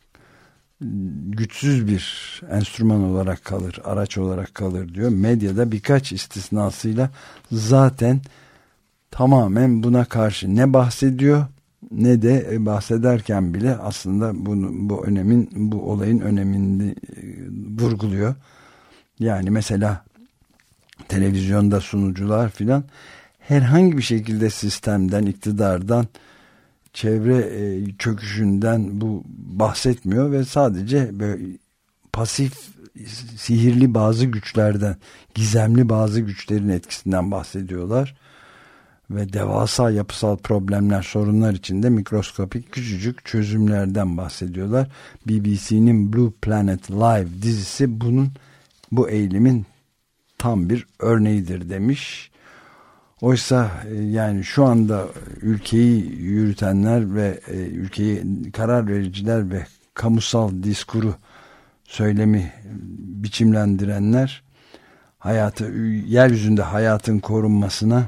güçsüz bir enstrüman olarak kalır, araç olarak kalır diyor. Medyada birkaç istisnasıyla zaten tamamen buna karşı ne bahsediyor ne de bahsederken bile aslında bu olayın önemini vurguluyor. Yani mesela televizyonda sunucular filan herhangi bir şekilde sistemden, iktidardan, çevre çöküşünden bu bahsetmiyor ve sadece böyle pasif, sihirli bazı güçlerden, gizemli bazı güçlerin etkisinden bahsediyorlar. Ve devasa yapısal problemler, sorunlar içinde mikroskopik küçücük çözümlerden bahsediyorlar. BBC'nin Blue Planet Live dizisi bu eğilimin tam bir örneğidir demiş. Oysa yani şu anda ülkeyi yürütenler ve ülkeyi karar vericiler ve kamusal diskuru, söylemi biçimlendirenler yeryüzünde hayatın korunmasına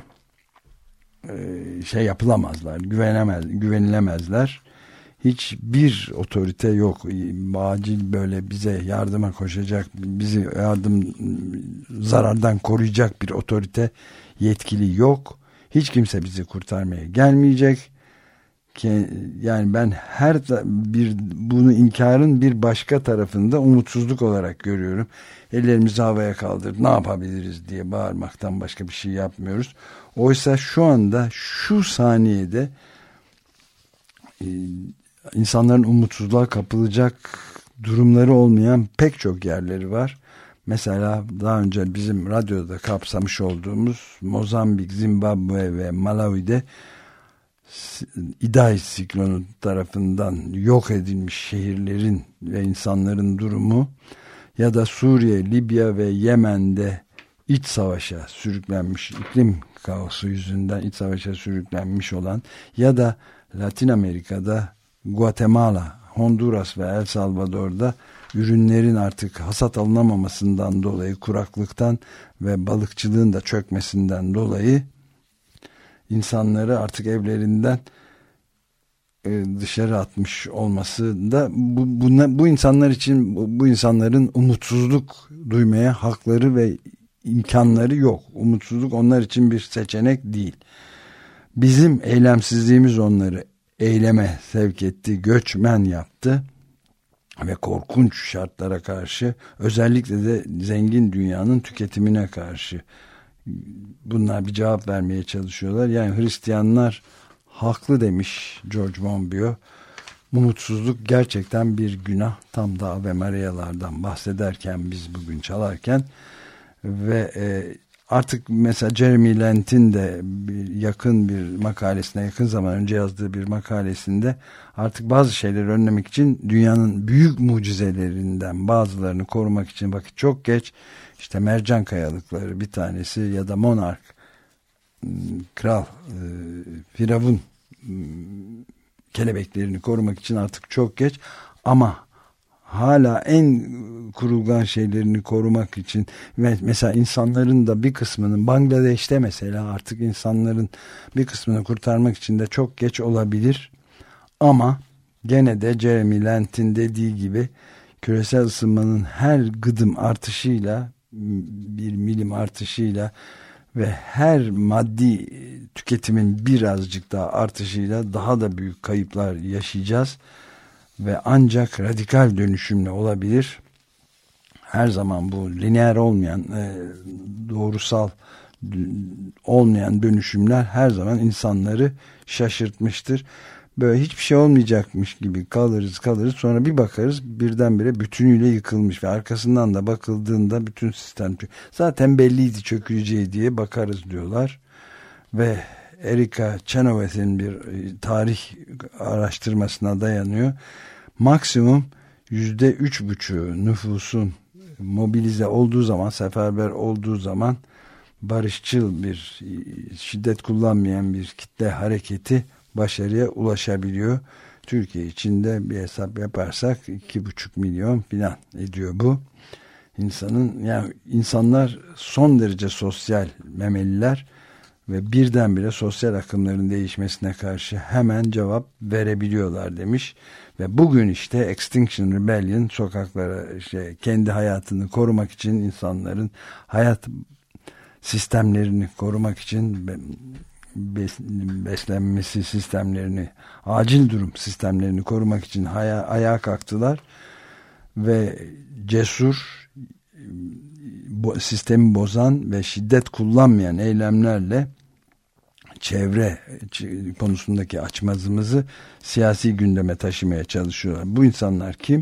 yapılamazlar, güvenilemezler. Hiçbir otorite yok. Acil böyle bize yardıma koşacak, bizi zarardan koruyacak bir otorite, yetkili yok. Hiç kimse bizi kurtarmaya gelmeyecek. Yani ben bunu inkarın bir başka tarafında umutsuzluk olarak görüyorum. Ellerimizi havaya kaldırıp ne yapabiliriz diye bağırmaktan başka bir şey yapmıyoruz. Oysa şu anda şu saniyede insanların umutsuzluğa kapılacak durumları olmayan pek çok yerleri var. Mesela daha önce bizim radyoda kapsamış olduğumuz Mozambik, Zimbabwe ve Malawi'de İdai siklonu tarafından yok edilmiş şehirlerin ve insanların durumu, ya da Suriye, Libya ve Yemen'de iç savaşa sürüklenmiş, iklim kaosu yüzünden iç savaşa sürüklenmiş olan, ya da Latin Amerika'da Guatemala, Honduras ve El Salvador'da ürünlerin artık hasat alınamamasından dolayı, kuraklıktan ve balıkçılığın da çökmesinden dolayı insanları artık evlerinden dışarı atmış olması da bu insanlar için, bu insanların umutsuzluk duymaya hakları ve imkanları yok. Umutsuzluk onlar için bir seçenek değil. Bizim eylemsizliğimiz onları eyleme sevk etti, göçmen yaptı ve korkunç şartlara karşı, özellikle de zengin dünyanın tüketimine karşı bunlar bir cevap vermeye çalışıyorlar. Yani Hristiyanlar haklı demiş George Monbiot. Umutsuzluk gerçekten bir günah. Tam da Ave Maria'lardan bahsederken, biz bugün çalarken ve artık mesela Jeremy Lent'in de yakın bir makalesinde, yakın zaman önce yazdığı bir makalesinde artık bazı şeyleri önlemek için dünyanın büyük mucizelerinden bazılarını korumak için vakit çok geç. İşte mercan kayalıkları bir tanesi, ya da monark, kral, firavun kelebeklerini korumak için artık çok geç. Ama hala en kurulgan şeylerini korumak için ve mesela insanların da bir kısmının, Bangladeş'te mesela artık insanların bir kısmını kurtarmak için de çok geç olabilir. Ama gene de Jeremy Lent'in dediği gibi küresel ısınmanın her gıdım artışıyla, bir milim artışıyla ve her maddi tüketimin birazcık daha artışıyla daha da büyük kayıplar yaşayacağız ve ancak radikal dönüşümle olabilir. Her zaman bu lineer olmayan, doğrusal olmayan dönüşümler her zaman insanları şaşırtmıştır. Böyle hiçbir şey olmayacakmış gibi kalırız, sonra bir bakarız birdenbire bütünüyle yıkılmış ve arkasından da bakıldığında bütün sistem zaten belliydi çöküleceği diye bakarız diyorlar. Ve Erika Chenoweth'in bir tarih araştırmasına dayanıyor. Maksimum %3,5 nüfusun mobilize olduğu zaman, seferber olduğu zaman barışçıl bir, şiddet kullanmayan bir kitle hareketi başarıya ulaşabiliyor. Türkiye için de bir hesap yaparsak 2,5 milyon falan ediyor bu. Yani insanlar son derece sosyal memeliler ve birdenbire sosyal akımların değişmesine karşı hemen cevap verebiliyorlar demiş. Ve bugün işte Extinction Rebellion sokaklara kendi hayatını korumak için, insanların hayat sistemlerini korumak için, beslenmesi sistemlerini, acil durum sistemlerini korumak için ayağa kalktılar ve cesur, sistemi bozan ve şiddet kullanmayan eylemlerle çevre konusundaki açmazımızı siyasi gündeme taşımaya çalışıyorlar. Bu insanlar kim?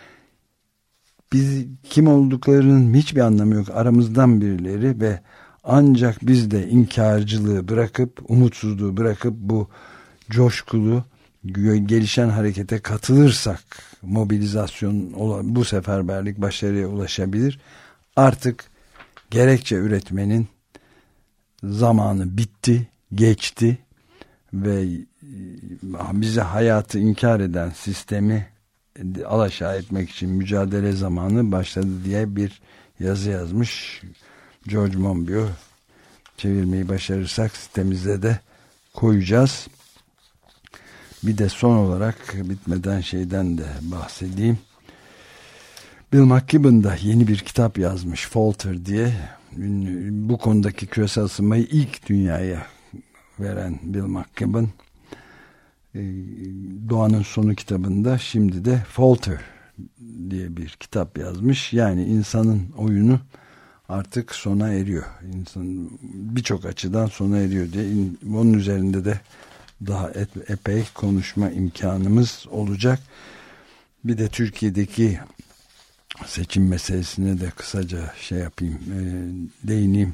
Biz kim olduklarının hiçbir anlamı yok. Aramızdan birileri ve ancak biz de inkarcılığı bırakıp, umutsuzluğu bırakıp bu coşkulu, gelişen harekete katılırsak mobilizasyon, bu seferberlik başarıya ulaşabilir. Artık gerekçe üretmenin zamanı bitti, geçti ve bize hayatı inkar eden sistemi alaşağı etmek için mücadele zamanı başladı diye bir yazı yazmış George Monbiot. Çevirmeyi başarırsak sitemizde de koyacağız. Bir de son olarak bitmeden şeyden de bahsedeyim. Bill McKibben da yeni bir kitap yazmış, Falter diye. Bu konudaki küresel ısınmayı ilk dünyaya veren Bill McKibben Doğanın Sonu kitabında, şimdi de Falter diye bir kitap yazmış. Yani insanın oyunu artık sona eriyor. İnsan birçok açıdan sona eriyor diye. Onun üzerinde de daha epey konuşma imkanımız olacak. Bir de Türkiye'deki seçim meselesine de kısaca yapayım, değineyim.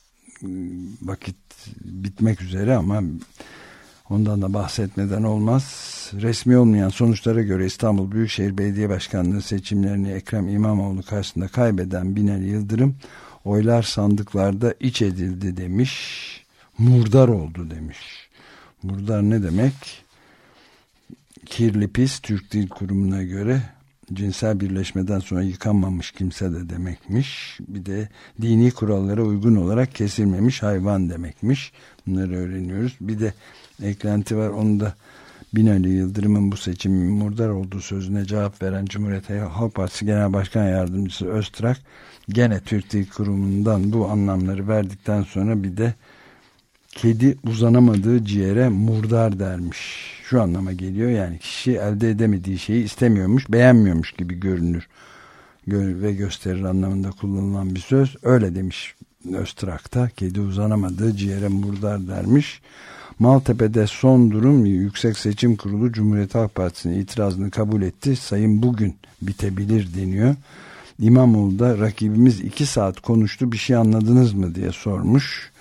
Vakit bitmek üzere ama ondan da bahsetmeden olmaz. Resmi olmayan sonuçlara göre İstanbul Büyükşehir Belediye Başkanlığı seçimlerini Ekrem İmamoğlu karşısında kaybeden Binali Yıldırım, oylar sandıklarda iç edildi demiş. Murdar oldu demiş. Murdar ne demek? Kirli pis, Türk Dil Kurumu'na göre cinsel birleşmeden sonra yıkanmamış kimse de demekmiş. Bir de dini kurallara uygun olarak kesilmemiş hayvan demekmiş. Bunları öğreniyoruz. Bir de eklenti var. Onu da Binali Yıldırım'ın bu seçimin murdar olduğu sözüne cevap veren Cumhuriyet Halk Partisi Genel Başkan Yardımcısı Öztrak gene Türk Dil Kurumu'ndan bu anlamları verdikten sonra bir de kedi uzanamadığı ciğere murdar dermiş. Şu anlama geliyor, yani kişi elde edemediği şeyi istemiyormuş, beğenmiyormuş gibi görünür ve gösterir anlamında kullanılan bir söz. Öyle demiş Öztrak'ta, kedi uzanamadığı ciğere murdar dermiş. Maltepe'de son durum, Yüksek Seçim Kurulu Cumhuriyet Halk Partisi'nin itirazını kabul etti. Sayım bugün bitebilir deniyor. İmamoğlu da rakibimiz 2 saat konuştu, bir şey anladınız mı diye sormuş.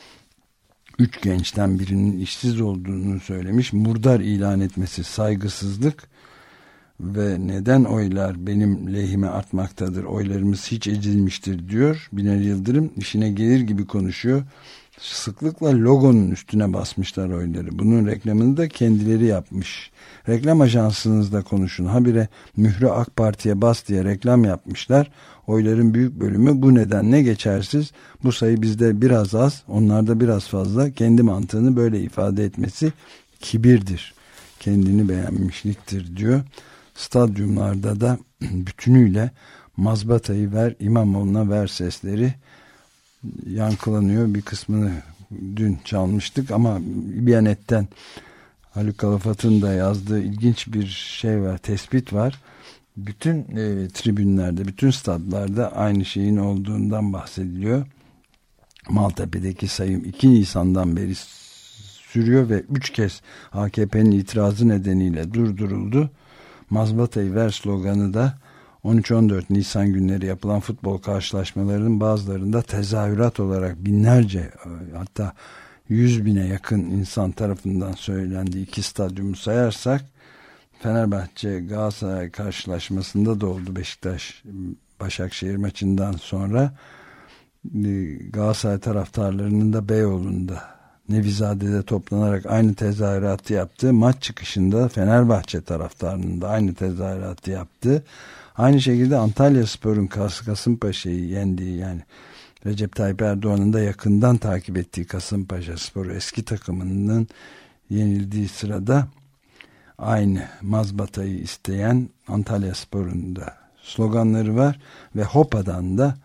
3 gençten birinin işsiz olduğunu söylemiş. Murdar ilan etmesi saygısızlık ve neden oylar benim lehime artmaktadır, oylarımız hiç ezilmiştir diyor. Binali Yıldırım işine gelir gibi konuşuyor. Sıklıkla logonun üstüne basmışlar oyları. Bunun reklamını da kendileri yapmış. Reklam ajansınızda konuşun. Habire mührü AK Parti'ye bas diye reklam yapmışlar. Oyların büyük bölümü bu nedenle geçersiz. Bu sayı bizde biraz az, onlarda biraz fazla. Kendi mantığını böyle ifade etmesi kibirdir. Kendini beğenmişliktir diyor. Stadyumlarda da bütünüyle mazbatayı ver, İmamoğlu'na ver sesleri yankılanıyor. Bir kısmını dün çalmıştık ama Biyanet'ten Haluk Kalafat'ın da yazdığı ilginç bir şey var, tespit var. Bütün tribünlerde, bütün stadlarda aynı şeyin olduğundan bahsediliyor. Maltepe'deki sayım 2 Nisan'dan beri sürüyor ve 3 kez AKP'nin itirazı nedeniyle durduruldu. Mazbatayı ver sloganı da 13-14 Nisan günleri yapılan futbol karşılaşmalarının bazılarında tezahürat olarak binlerce, hatta 100.000'e yakın insan tarafından söylendiği 2 stadyumu sayarsak, Fenerbahçe Galatasaray karşılaşmasında da oldu. Beşiktaş Başakşehir maçından sonra Galatasaray taraftarlarının da Beyoğlu'nda, Nevizade'de toplanarak aynı tezahüratı yaptı. Maç çıkışında Fenerbahçe taraftarının da aynı tezahüratı yaptı. Aynı şekilde Antalyaspor'un Kasımpaşa'yı yendiği, yani Recep Tayyip Erdoğan'ın da yakından takip ettiği Kasımpaşaspor eski takımının yenildiği sırada aynı mazbatayı isteyen Antalyaspor'un da sloganları var ve Hopa'dan da,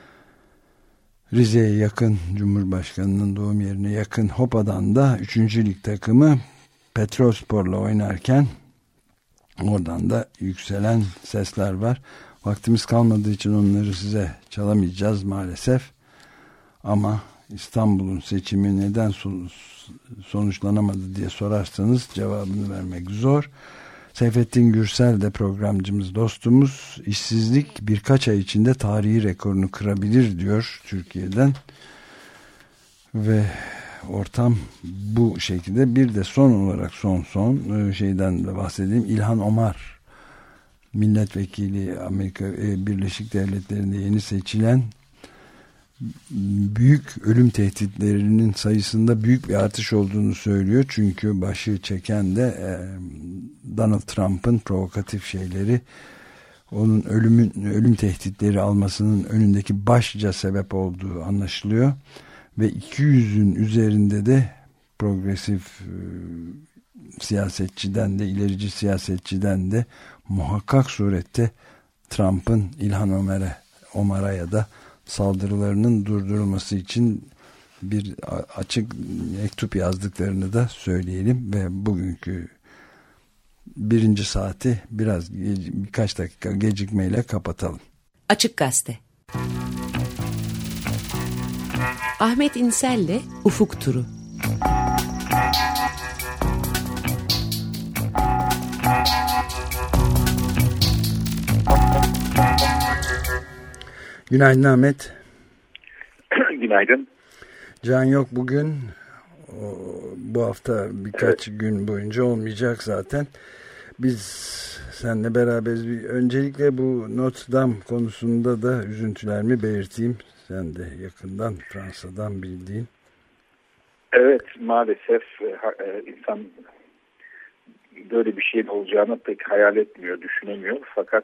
Rize'ye yakın, Cumhurbaşkanı'nın doğum yerine yakın Hopa'dan da 3. Lig takımı Petrolspor'la oynarken oradan da yükselen sesler var. Vaktimiz kalmadığı için onları size çalamayacağız maalesef. Ama İstanbul'un seçimi neden sonuçlanamadı diye sorarsanız cevabını vermek zor. Seyfettin Gürsel de programcımız, dostumuz. İşsizlik birkaç ay içinde tarihi rekorunu kırabilir diyor Türkiye'den. Ve ortam bu şekilde. Bir de son olarak son şeyden de bahsedeyim. İlhan Omar, milletvekili, Amerika Birleşik Devletleri'nde yeni seçilen, büyük ölüm tehditlerinin sayısında büyük bir artış olduğunu söylüyor. Çünkü başı çeken de Donald Trump'ın provokatif şeyleri, onun ölüm tehditleri almasının önündeki başlıca sebep olduğu anlaşılıyor. Ve 200'ün üzerinde de progresif siyasetçiden de, ilerici siyasetçiden de muhakkak surette Trump'ın İlhan Omar'a ya da saldırılarının durdurulması için bir açık mektup yazdıklarını da söyleyelim ve bugünkü birinci saati birkaç dakika gecikmeyle kapatalım. Açık Gazete. Ahmet İnsel'le Ufuk Turu. Günaydın Ahmet. Günaydın. Can yok bugün. Bu hafta birkaç gün boyunca olmayacak zaten. Biz seninle beraberiz. Öncelikle bu Notre Dame konusunda da üzüntülerimi belirteyim. Sen de yakından Fransa'dan bildiğin. Evet, maalesef insan böyle bir şeyin olacağını pek hayal etmiyor, düşünemiyor. Fakat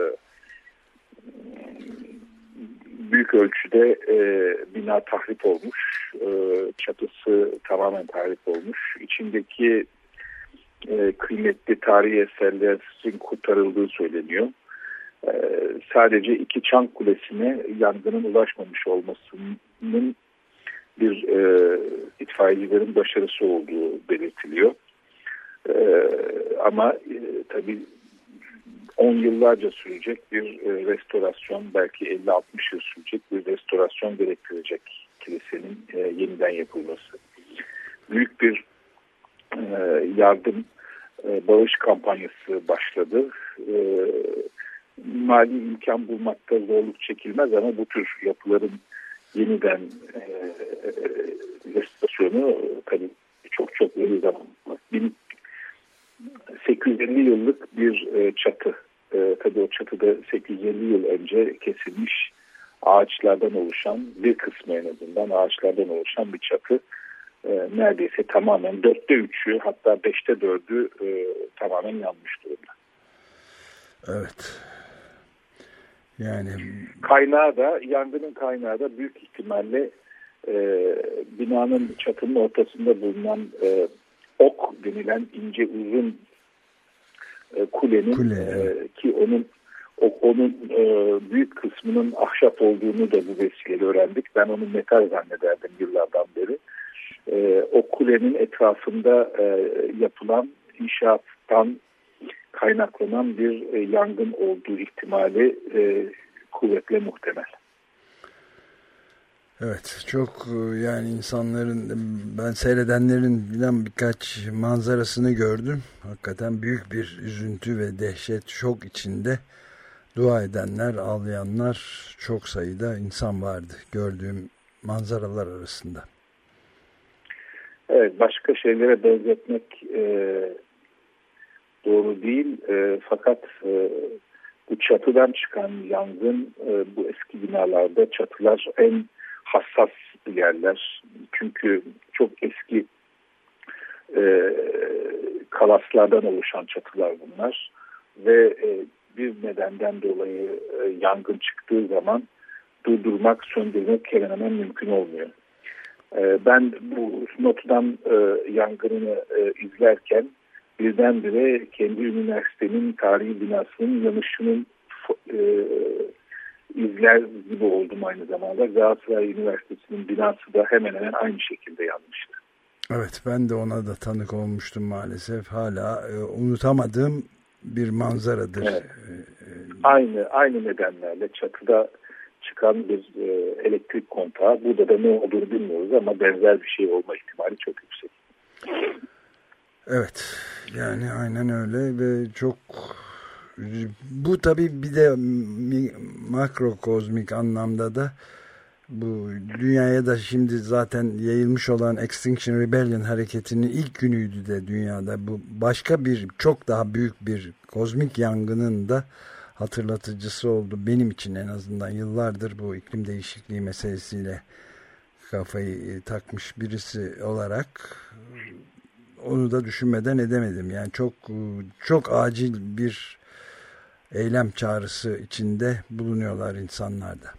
büyük ölçüde bina tahrip olmuş, çatısı tamamen tahrip olmuş. İçindeki kıymetli tarihi eserlerin kurtarıldığı söyleniyor. Sadece 2 çan kulesine yangının ulaşmamış olmasının bir itfaiyecilerin başarısı olduğu belirtiliyor. Ama tabii 10 yıllarca sürecek bir restorasyon, belki 50-60 yıl sürecek bir restorasyon gerektirecek kilisenin yeniden yapılması. Büyük bir yardım, bağış kampanyası başladı. Mali imkan bulmakta zorluk çekilmez ama bu tür yapıların yeniden restorasyonu tabii çok iyi zaman. 1850 yıllık bir çatı. Tabii o çatıda 850 yıl önce kesilmiş ağaçlardan oluşan, bir kısmı en azından ağaçlardan oluşan bir çatı. Neredeyse tamamen 3/4'ü, hatta 4'ü tamamen yanmış durumda. Evet. Yani yangının kaynağı da büyük ihtimalle binanın, çatının ortasında bulunan ok denilen ince uzun kulenin ki onun büyük kısmının ahşap olduğunu da bu vesileyle öğrendik. Ben onu metal zannederdim yıllardan beri. O kulenin etrafında yapılan inşaattan kaynaklanan bir yangın olduğu ihtimali kuvvetle muhtemel. Evet, çok yani insanların, ben seyredenlerin bilen birkaç manzarasını gördüm. Hakikaten büyük bir üzüntü ve dehşet, şok içinde dua edenler, ağlayanlar, çok sayıda insan vardı gördüğüm manzaralar arasında. Evet, başka şeylere benzetmek doğru değil. Fakat bu çatıdan çıkan yangın, bu eski binalarda çatılar en hassas yerler. Çünkü çok eski kalaslardan oluşan çatılar bunlar. Ve bir nedenden dolayı yangın çıktığı zaman durdurmak, söndürmek hemen hemen mümkün olmuyor. Ben bu Notre Dame yangınını izlerken birdenbire kendi üniversitenin tarihi binasının yanışının izler gibi oldum aynı zamanda. Galatasaray Üniversitesi'nin binası da hemen hemen aynı şekilde yanmıştı. Evet, ben de ona da tanık olmuştum maalesef. Hala unutamadığım bir manzaradır. Evet. Aynı nedenlerle çatıda çıkan bir elektrik kontağı. Burada da ne olduğunu bilmiyoruz ama benzer bir şey olma ihtimali çok yüksek. Evet, yani aynen öyle ve çok, bu tabii bir de makrokozmik anlamda da bu dünyaya da şimdi zaten yayılmış olan Extinction Rebellion hareketinin ilk günüydü de dünyada. Bu başka bir, çok daha büyük bir kozmik yangının da hatırlatıcısı oldu. Benim için en azından yıllardır bu iklim değişikliği meselesiyle kafayı takmış birisi olarak onu da düşünmeden edemedim. Yani çok acil bir eylem çağrısı içinde bulunuyorlar insanlar da.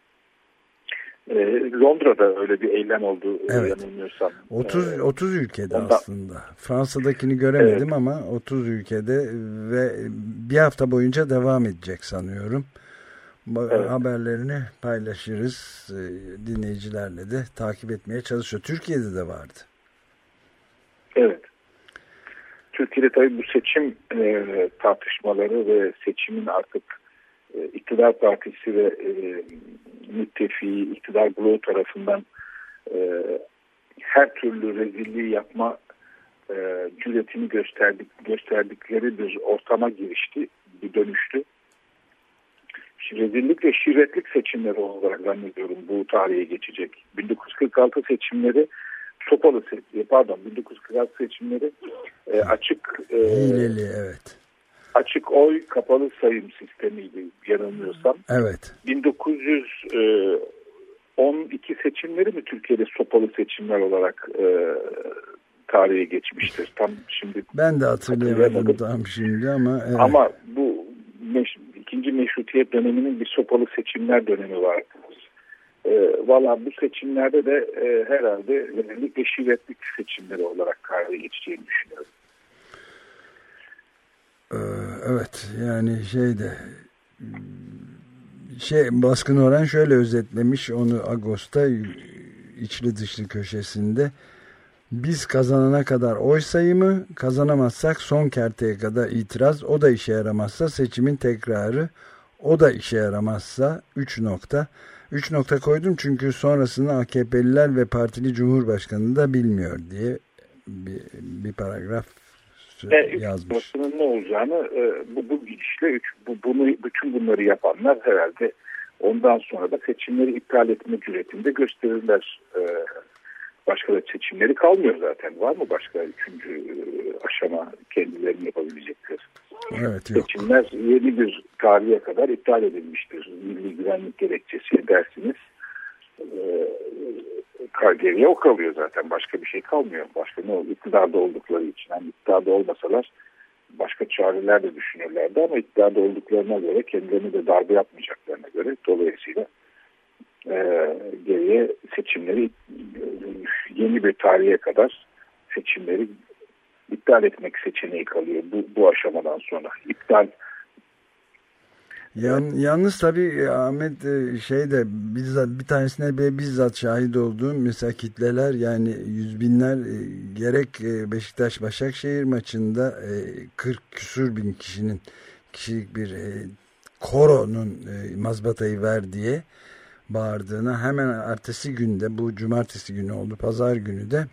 Londra'da öyle bir eylem oldu, evet. Yanılmıyorsam. 30 ülkede aslında. Fransa'dakini göremedim, evet. Ama 30 ülkede ve bir hafta boyunca devam edecek sanıyorum. Evet. Haberlerini paylaşırız. Dinleyicilerle de takip etmeye çalışıyor. Türkiye'de de vardı. Evet. Türkiye'de tabii bu seçim tartışmaları ve seçimin artık iktidar partisi ve müttefiği, iktidar bloğu tarafından her türlü rezilliği yapma cüretini gösterdikleri bir ortama girişti, bir dönüştü. Rezillik ve şirretlik seçimleri olarak zannediyorum bu tarihe geçecek. 1946 seçimleri 1946 seçimleri açık hileli, evet. Açık oy kapalı sayım sistemiydi yanılmıyorsam. Evet. 1912 seçimleri mi Türkiye'de sopalı seçimler olarak tarihe geçmiştir. Tam şimdi ben de hatırlayamadım tam şimdi ama evet. Ama bu ikinci meşrutiyet döneminin bir sopalı seçimler dönemi vardı. Valla bu seçimlerde de herhalde rezillik ve şirretlik seçimleri olarak tarihe geçeceğini düşünüyorum. Evet, yani Baskın Orhan şöyle özetlemiş onu Ağustos'ta içli dışlı köşesinde: biz kazanana kadar oy sayımı, kazanamazsak son kerteye kadar itiraz, o da işe yaramazsa seçimin tekrarı, o da işe yaramazsa 3 nokta koydum çünkü sonrasını AKP'liler ve partili Cumhurbaşkanı da bilmiyor diye bir paragraf yazmış. Ne olacağını bu gidişle bütün bunları yapanlar herhalde ondan sonra da seçimleri iptal etme cüretinde gösterirler. Başka da seçimleri kalmıyor zaten. Var mı başka üçüncü aşama kendilerini yapabilecekleri? Evet, yok. Seçimler yeni bir tarihe kadar iptal edilmiştir. Milli güvenlik gerekçesi dersiniz. Geriye o kalıyor zaten. Başka bir şey kalmıyor. Başka ne olur? İktidarda oldukları için. Yani iktidarda olmasalar başka çareler de düşünürlerdi ama iktidarda olduklarına göre, kendilerini de darbe yapmayacaklarına göre dolayısıyla geriye seçimleri yeni bir tarihe kadar seçimleri iptal etmek seçeneği kalıyor bu aşamadan sonra. İptal. Yalnız tabii Ahmet bir tanesine bizzat şahit olduğum mesela kitleler, yani yüz binler, gerek Beşiktaş-Başakşehir maçında 40 küsur bin kişilik bir koronun mazbatayı ver diye bağırdığına, hemen ertesi günde, bu cumartesi günü oldu, pazar günü de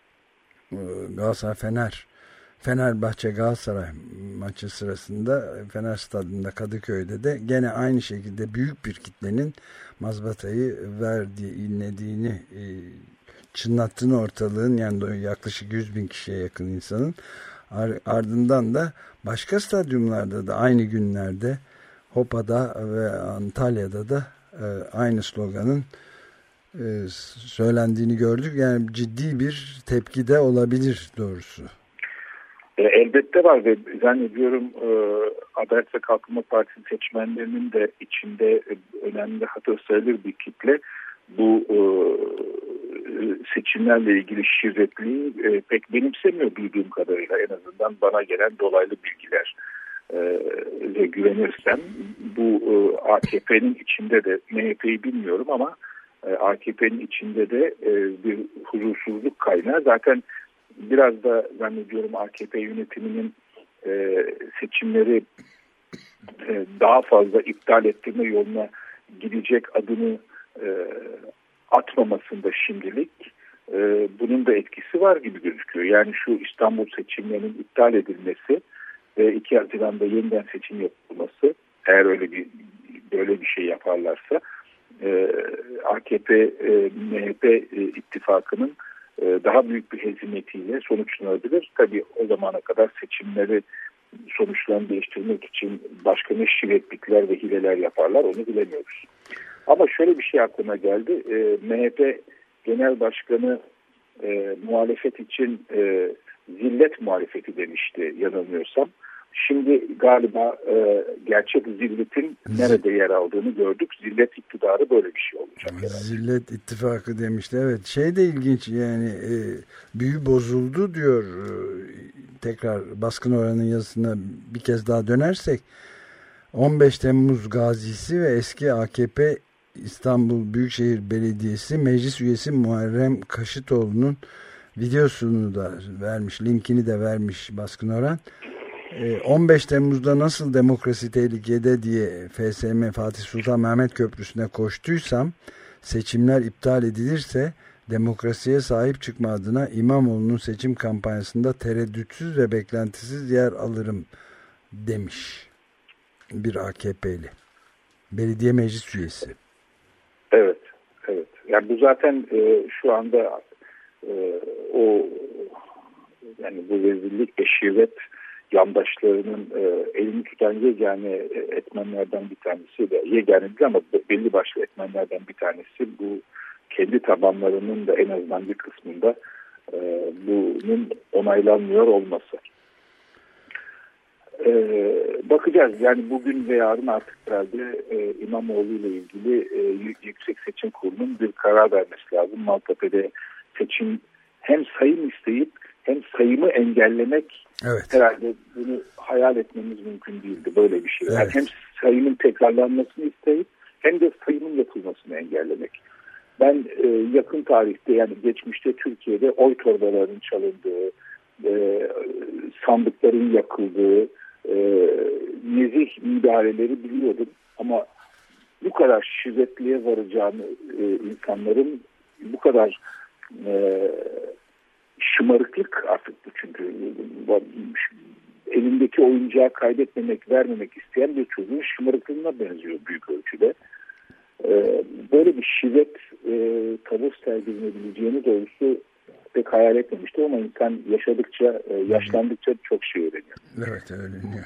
Fenerbahçe-Galatasaray maçı sırasında Fener Stadı'nda, Kadıköy'de de gene aynı şekilde büyük bir kitlenin mazbatayı ver diye inlediğini, çınlattığını ortalığın, yani yaklaşık 100 bin kişiye yakın insanın. Ardından da başka stadyumlarda da aynı günlerde, Hopa'da ve Antalya'da da aynı sloganın söylendiğini gördük. Yani ciddi bir tepki de olabilir doğrusu. Elbette var ve zannediyorum Adalet ve Kalkınma Partisi seçmenlerinin de içinde önemli, hatır sayılır bir kitle bu seçimlerle ilgili şirretliği pek benimsemiyor duyduğum kadarıyla. En azından bana gelen dolaylı bilgiler ve güvenirsem bu AKP'nin içinde de, MHP'yi bilmiyorum ama AKP'nin içinde de bir huzursuzluk kaynağı. Zaten biraz da zannediyorum AKP yönetiminin seçimleri daha fazla iptal ettirme yoluna gidecek adını atmamasında şimdilik bunun da etkisi var gibi gözüküyor. Yani şu İstanbul seçimlerinin iptal edilmesi ve 2 Haziran'da yeniden seçim yapılması, eğer böyle bir şey yaparlarsa AKP-MHP ittifakının daha büyük bir hezimetiyle sonuçlanabilir. Tabii o zamana kadar seçimleri, sonuçlarını değiştirmek için başka ne şirretlikler ve hileler yaparlar onu bilemiyoruz. Ama şöyle bir şey aklıma geldi. MHP Genel Başkanı muhalefet için zillet muhalefeti demişti yanılmıyorsam. Şimdi galiba gerçek zilletin nerede yer aldığını gördük. Zillet iktidarı böyle bir şey olacak herhalde. Zillet ittifakı demişti. Evet, şey de ilginç, yani büyü bozuldu diyor. Tekrar Baskın Orhan'ın yazısına bir kez daha dönersek, 15 Temmuz gazisi ve eski AKP İstanbul Büyükşehir Belediyesi Meclis Üyesi Muharrem Kaşıtoğlu'nun videosunu da vermiş, linkini de vermiş Baskın Oran. 15 Temmuz'da nasıl demokrasi tehlikede diye FSM Fatih Sultan Mehmet Köprüsü'ne koştuysam, seçimler iptal edilirse demokrasiye sahip çıkma adına İmamoğlu'nun seçim kampanyasında tereddütsüz ve beklentisiz yer alırım demiş bir AKP'li. Belediye meclis üyesi. Evet, evet. Yani bu zaten şu anda o yani bu rezillik ve şirret yandaşlarının elini tutan yegane etmenlerden bir tanesi de yegane değil ama belli başlı etmenlerden bir tanesi bu kendi tabanlarının da en azından bir kısmında bunun onaylanmıyor olması. Bakacağız. Yani bugün ve yarın artık herhalde İmamoğlu ile ilgili Yüksek Seçim Kurulu'nun bir karar vermesi lazım. Maltepe'de seçim hem sayım isteyip hem sayımı engellemek, evet, herhalde bunu hayal etmemiz mümkün değildi. Böyle bir şey. Evet. Yani hem sayımın tekrarlanmasını isteyip hem de sayımın yapılmasını engellemek. Ben yakın tarihte, yani geçmişte Türkiye'de oy torbalarının çalındığı, sandıkların yakıldığı nezih müdahaleleri biliyordum. Ama bu kadar şiddetliye varacağını, insanların bu kadar şımarıklık artık bu, çünkü elindeki oyuncağı kaybetmemek, vermemek isteyen bir çocuğun şımarıklığına benziyor büyük ölçüde. Böyle bir şiddet tavır sergilenebileceğini doğrusu pek hayal etmemiştim ama insan yaşadıkça, yaşlandıkça çok şey öğreniyor. Evet, öğreniyor.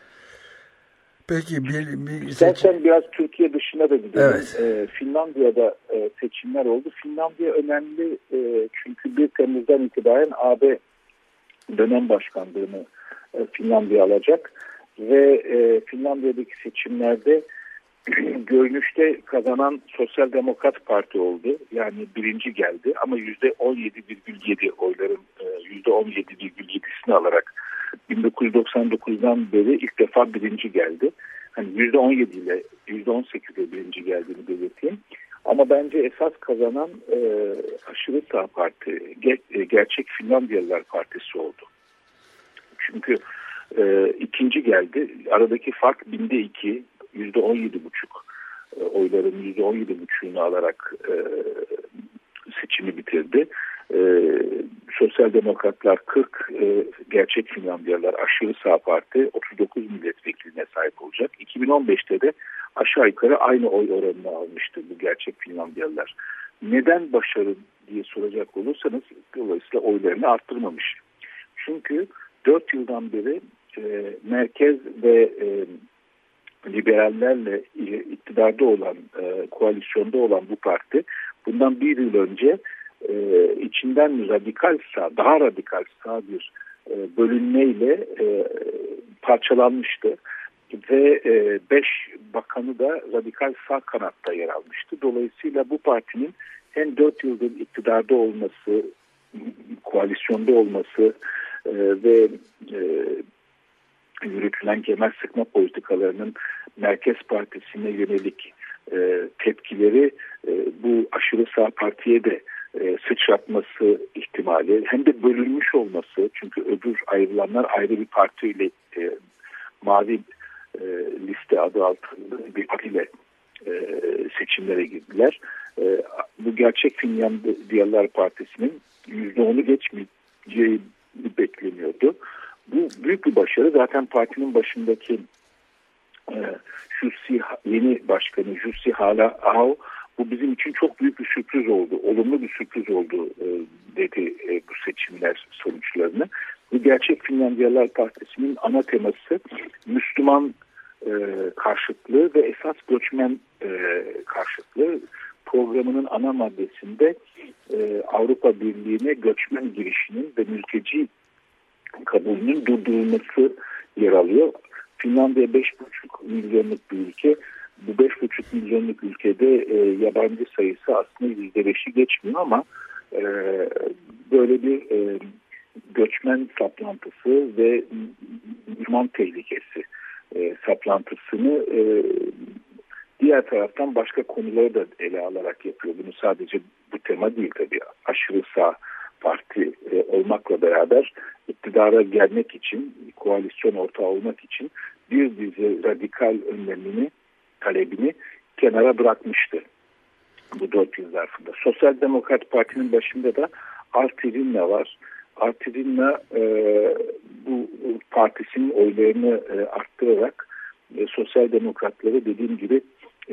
Peki İstersen biraz Türkiye dışına da gidelim. Evet. Finlandiya'da seçimler oldu. Finlandiya önemli çünkü 1 Temmuz'dan itibaren AB dönem başkanlığını Finlandiya alacak ve Finlandiya'daki seçimlerde görünüşte kazanan Sosyal Demokrat Parti oldu. Yani birinci geldi ama %17,7 oyların %17,7'sini alarak 1999'dan beri ilk defa birinci geldi. Hani %17 ile %18 ile birinci geldiğini belirteyim. Ama bence esas kazanan aşırı sağ parti, Gerçek Finlandiyalılar Partisi oldu. Çünkü ikinci geldi. Aradaki fark 2/1000, %17,5 oyların %17,5'unu alarak seçimi bitirdi. Sosyal Demokratlar 40, Gerçek Finlandiyalılar aşırı sağ parti 39 milletvekiline sahip olacak. 2015'te de aşağı yukarı aynı oy oranını almıştı bu Gerçek Finlandiyalılar. Neden başarı diye soracak olursanız, dolayısıyla oylarını arttırmamış. Çünkü 4 yıldan beri merkez ve liberallerle iktidarda olan, koalisyonda olan bu parti bundan 1 yıl önce içinden radikal sağ, daha radikal sağ bir bölünmeyle parçalanmıştı ve 5 bakanı da radikal sağ kanatta yer almıştı. Dolayısıyla bu partinin hem 4 yıldır iktidarda olması, koalisyonda olması ve yürütülen kemer sıkma politikalarının Merkez Partisi'ne yönelik tepkileri bu aşırı sağ partiye de sıçratması ihtimali, hem de bölünmüş olması, çünkü öbür ayrılanlar ayrı bir partiyle mavi liste adı altında bir partiyle seçimlere girdiler. Bu Gerçek Finlandiyalılar Partisi'nin %10'u geçmeyeceği bekleniyordu. Bu büyük bir başarı. Zaten partinin başındaki yeni başkanı Jussi Halla-aho, bu bizim için çok büyük bir sürpriz oldu, olumlu bir sürpriz oldu dedi bu seçimler sonuçlarını. Bu Gerçek Finlandiyalılar Partisi'nin ana teması Müslüman karşıtlığı ve esas göçmen karşıtlığı. Programının ana maddesinde Avrupa Birliği'ne göçmen girişinin ve mülteci kabulünün durdurulması yer alıyor. Finlandiya 5,5 milyonluk bir ülke. Bu 5,5 milyonluk ülkede yabancı sayısı aslında %5'i geçmiyor ama böyle bir göçmen saplantısı ve Müslüman tehlikesi saplantısını diğer taraftan başka konuları da ele alarak yapıyor. Bunu sadece bu tema değil tabii. Aşırı sağ parti olmakla beraber iktidara gelmek için, koalisyon ortağı olmak için bir dizi radikal önlemini, talebini kenara bırakmıştı bu 4 yıl zarfında. Sosyal Demokrat Parti'nin başında da Artirinna var. Artirinna bu partisinin oylarını arttırarak sosyal demokratları dediğim gibi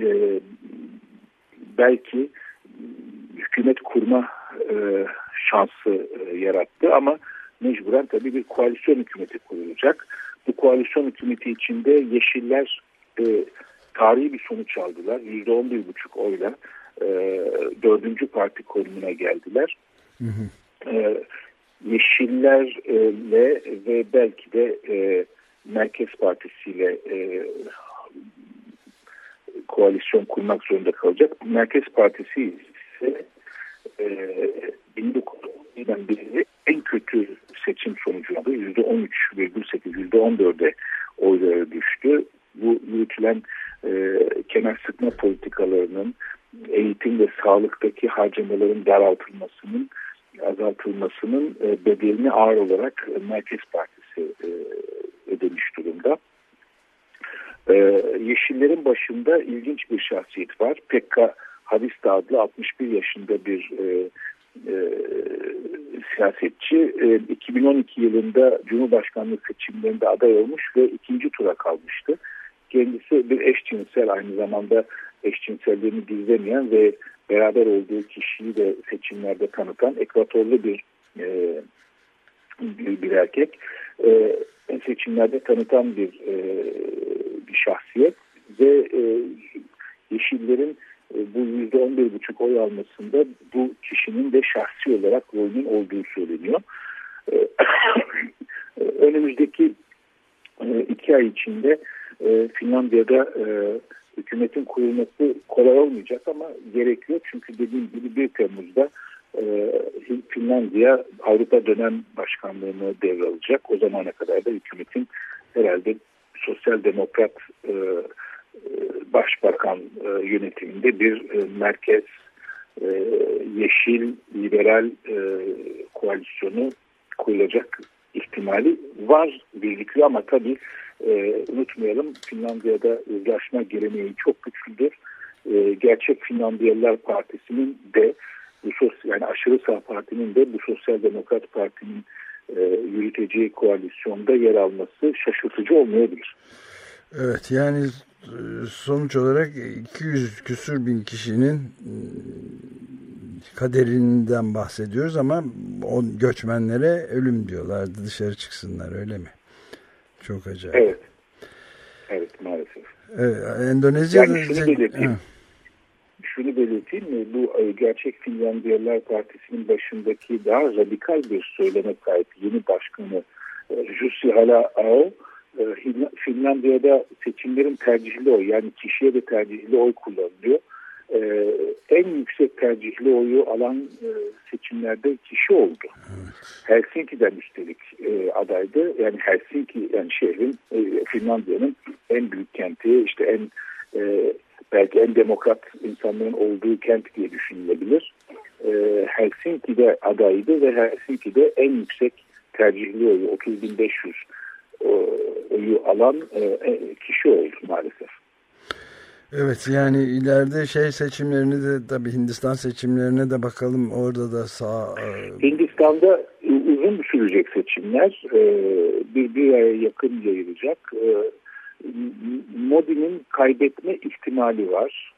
belki hükümet kurma şansı yarattı ama mecburen tabii bir koalisyon hükümeti kurulacak. Bu koalisyon hükümeti içinde Yeşiller tarihi bir sonuç aldılar. %11,5 oyla 4. parti konumuna geldiler. Yeşillerle ve belki de Merkez Partisi ile koalisyon kurmak zorunda kalacak. Merkez Partisi ise 1910'dan beri en kötü seçim sonucunda %13,8, %14'e oyları düştü. Bu yürütülen kenar sıkma politikalarının, eğitim ve sağlıktaki harcamaların azaltılmasının bedelini ağır olarak Merkez Partisi ödemiş durumda. Yeşillerin başında ilginç bir şahsiyet var. Pekka Havista adlı 61 yaşında bir siyasetçi. 2012 yılında Cumhurbaşkanlığı seçimlerinde aday olmuş ve 2. tura kalmıştı. Kendisi bir eşcinsel, aynı zamanda eşcinselliğini gizlemeyen ve beraber olduğu kişiyi de seçimlerde tanıtan ekvatorlu bir erkek. Seçimlerde tanıtan bir şahsiyet ve Yeşillerin bu %11,5 oy almasında bu kişinin de şahsi olarak rolünün olduğu söyleniyor. Önümüzdeki 2 ay içinde Finlandiya'da hükümetin kurulması kolay olmayacak ama gerekiyor. Çünkü dediğim gibi 1 Temmuz'da Finlandiya Avrupa dönem başkanlığını devralacak. O zamana kadar da hükümetin herhalde sosyal demokrat başbakan yönetiminde bir merkez yeşil liberal koalisyonu kurulacak ihtimali var gözüküyor ama tabii unutmayalım, Finlandiya'da uzlaşma geleneği çok güçlüdür. Gerçek Finlandiyalılar Partisi'nin de yani aşırı sağ partinin de bu Sosyal Demokrat Parti'nin yürüteceği koalisyonda yer alması şaşırtıcı olmayabilir. Evet, yani sonuç olarak 200 küsür bin kişinin kaderinden bahsediyoruz ama o göçmenlere ölüm diyorlardı, dışarı çıksınlar, öyle mi? Çok acayip. Evet. Evet, maalesef. Evet, Endonezya'da... Yani şunu belirteyim mi? Bu gerçek Finlandiyalılar Partisi'nin başındaki daha radikal bir söyleme sahip yeni başkanı Jussi Halla-aho, Finlandiya'da seçimlerin tercihli oy, yani kişiye de tercihli oy kullanılıyor. En yüksek tercihli oyu alan seçimlerde kişi oldu. Evet. Helsinki'den üstelik adaydı. Yani Helsinki, yani şehrin, Finlandiya'nın en büyük kenti, işte belki en demokrat insanların olduğu kent diye düşünülebilir. Helsinki'de adaydı ve Helsinki'de en yüksek tercihli oyu 30.500 oyu alan kişi oldu maalesef. Evet, yani ileride seçimlerini de, tabii Hindistan seçimlerine de bakalım, orada da Hindistan'da uzun sürecek seçimler, bir aya yakın yayılacak. Modi'nin kaybetme ihtimali var.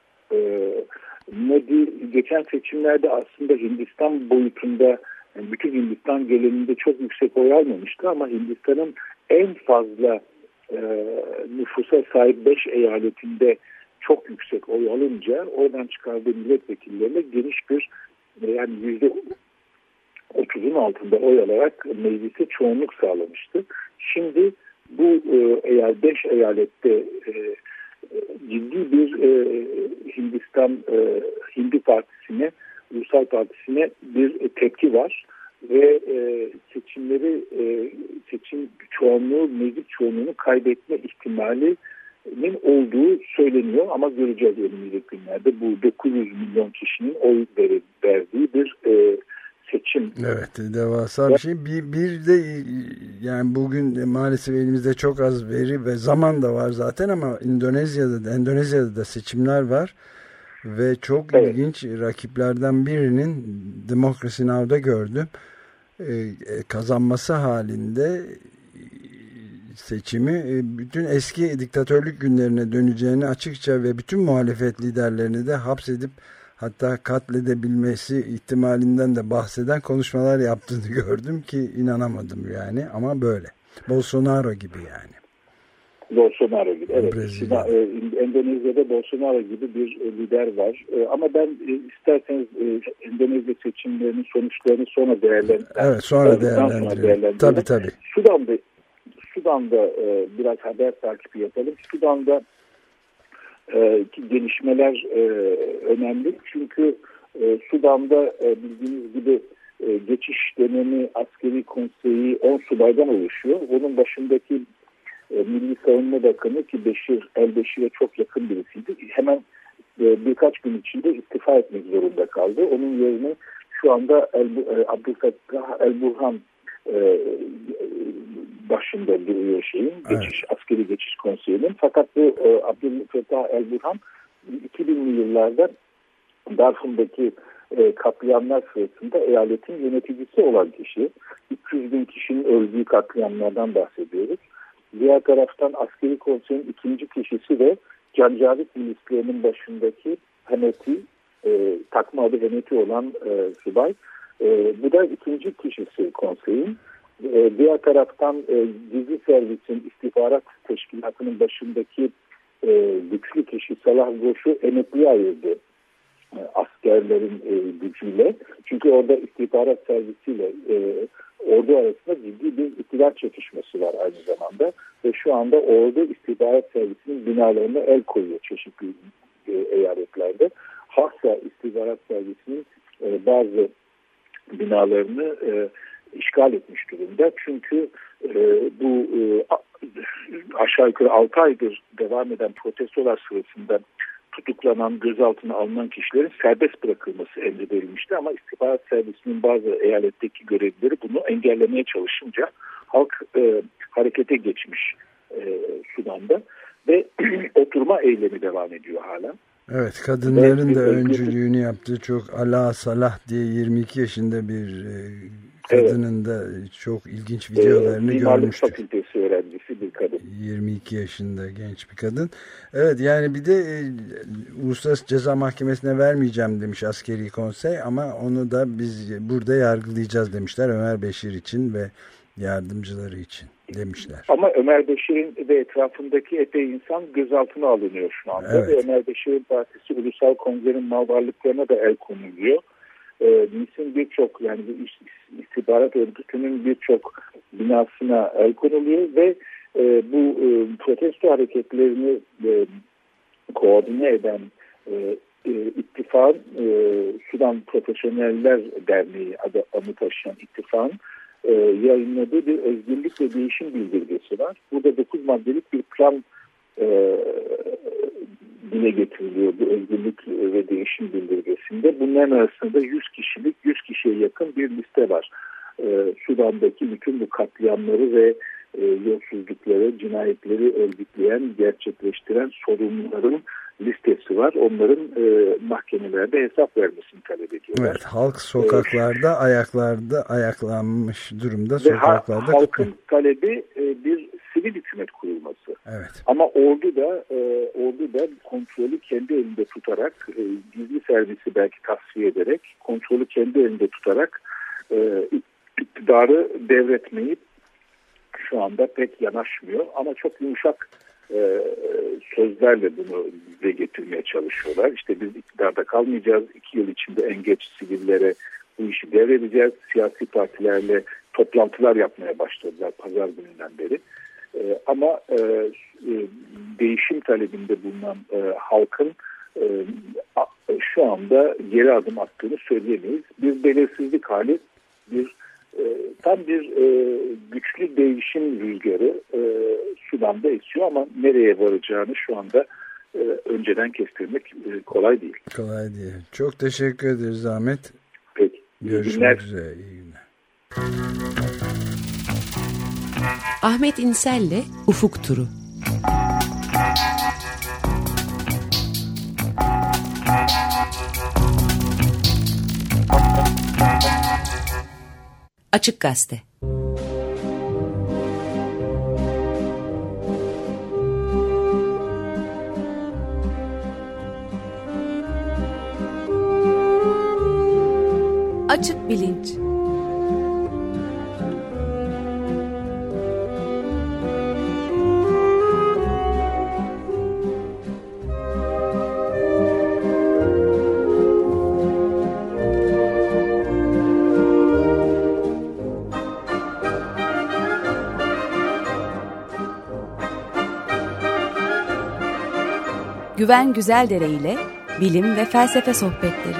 Modi geçen seçimlerde aslında Hindistan boyutunda, yani bütün Hindistan genelinde çok yüksek oy almamıştı ama Hindistan'ın en fazla nüfusa sahip 5 eyaletinde çok yüksek oy alınca oradan çıkardığı milletvekilleriyle geniş bir, yani %30'un altında oy alarak meclise çoğunluk sağlamıştı. Şimdi bu eğer 5 eyalette ciddi bir Hindistan Hindu Partisi'ne, Ulusal Partisi'ne bir tepki var ve seçim çoğunluğu, meclis çoğunluğunu kaybetme ihtimalinin olduğu söyleniyor ama göreceğiz önümüzdeki günlerde. Bu 900 milyon kişinin oy verdiği bir seçim Evet, devasa bir şey. Bir de yani bugün maalesef elimizde çok az veri ve zaman da var zaten ama Endonezya'da da seçimler var ve çok ilginç rakiplerden birinin Democracy Now'da gördüm. Kazanması halinde seçimi bütün eski diktatörlük günlerine döneceğini açıkça ve bütün muhalefet liderlerini de hapsedip hatta katledebilmesi ihtimalinden de bahseden konuşmalar yaptığını gördüm ki inanamadım yani ama böyle. Bolsonaro gibi yani. Bolsonaro gibi, evet. Endonezya'da Bolsonaro gibi bir lider var. Ama ben isterseniz Endonezya seçimlerinin sonuçlarını sonra değerlendirelim. Evet, sonra değerlendirelim. Tabii. Sudan'da biraz haber takibi yapalım. Sudan'da gelişmeler önemli. Çünkü Sudan'da bildiğiniz gibi geçiş dönemi askeri konseyi 10 subaydan oluşuyor. Onun başındaki Milli Savunma Bakanı ki El-Beşir'e çok yakın birisiydi. Hemen birkaç gün içinde istifa etmek zorunda kaldı. Onun yerine şu anda Abdülfettah El-Burhan başında duruyor askeri geçiş konseyinin. Fakat bu Abdülfettah El-Burhan 2000'li yıllarda Darfur'daki katliamlar sırasında eyaletin yöneticisi olan kişi. 300 bin kişinin öldüğü katliamlardan bahsediyoruz. Diğer taraftan askeri konseyin ikinci kişisi de Cancavit milislerinin başındaki Hemeti, takma adı Hemeti olan subay. Bu da ikinci kişisi konseyin. Diğer taraftan gizli servisin istihbarat teşkilatının başındaki güçlü kişi Salah Goş'u emekliye ayırdı askerlerin gücüyle. Çünkü orada istihbarat servisiyle ordu arasında ciddi bir iktidar çekişmesi var aynı zamanda. Ve şu anda ordu istihbarat servisinin binalarına el koyuyor çeşitli eyaletlerde. Haksa istihbarat servisinin bazı binalarını işgal etmiş durumda. Çünkü bu aşağı yukarı 6 aydır devam eden protestolar sırasında tutuklanan, gözaltına alınan kişilerin serbest bırakılması emredilmişti ama istihbarat servisinin bazı eyaletteki görevlileri bunu engellemeye çalışınca halk harekete geçmiş Sudan'da ve oturma eylemi devam ediyor hala. Evet, kadınların da öncülüğünü yaptığı çok Ala Salah diye 22 yaşında bir kadının da çok ilginç videolarını görmüştük. Mimarlık Fakültesi öğrencisi bir kadın. 22 yaşında genç bir kadın. Evet, yani bir de Uluslararası Ceza Mahkemesi'ne vermeyeceğim demiş askeri konsey ama onu da biz burada yargılayacağız demişler Ömer Beşir için ve yardımcıları için demişler. Ama Ömer Beşir'in ve etrafındaki epey insan gözaltına alınıyor şu anda. Evet. Ve Ömer Beşir'in partisi Ulusal Kongre'nin mal varlıklarına da el konuluyor. MİS'in birçok yani istihbarat örgütünün birçok binasına el konuluyor ve bu protesto hareketlerini koordine eden ittifak Sudan Profesyoneller Derneği adını taşıyan ittifakın yayınladığı bir özgürlük ve değişim bildirgesi var. Burada 9 maddelik bir plan dile getiriliyor bu özgürlük ve değişim bildirgesinde. Bunların arasında 100 kişiye yakın bir liste var. Sudan'daki bütün bu katliamları ve yolsuzlukları, cinayetleri örgütleyen, gerçekleştiren sorumluların listesi var. Onların mahkemelerde hesap vermesini talep ediyorlar. Evet, halk sokaklarda, ayaklanmış durumda sokaklarda. Halkın talebi bir sivil hükümet kurulması. Evet. Ama ordu da kontrolü kendi elinde tutarak, gizli servisi belki tasfiye ederek, kontrolü kendi elinde tutarak iktidarı devretmeyip şu anda pek yanaşmıyor. Ama çok yumuşak sözlerle bunu dile getirmeye çalışıyorlar. İşte biz iktidarda kalmayacağız. 2 yıl içinde en geç sivillere bu işi devredeceğiz. Siyasi partilerle toplantılar yapmaya başladılar pazar gününden beri. Ama değişim talebinde bulunan halkın şu anda geri adım attığını söyleyemeyiz. Bir belirsizlik hali, tam bir güçlü değişim rüzgarı Sudan'da esiyor ama nereye varacağını şu anda önceden kestirmek kolay değil. Kolay değil. Çok teşekkür ederiz Ahmet. Peki. Görüşmek üzere. İyi günler. Ahmet İnsel'le Ufuk Turu. Açık Gazete. Açık Bilinç. Güven Güzeldere ile bilim ve felsefe sohbetleri.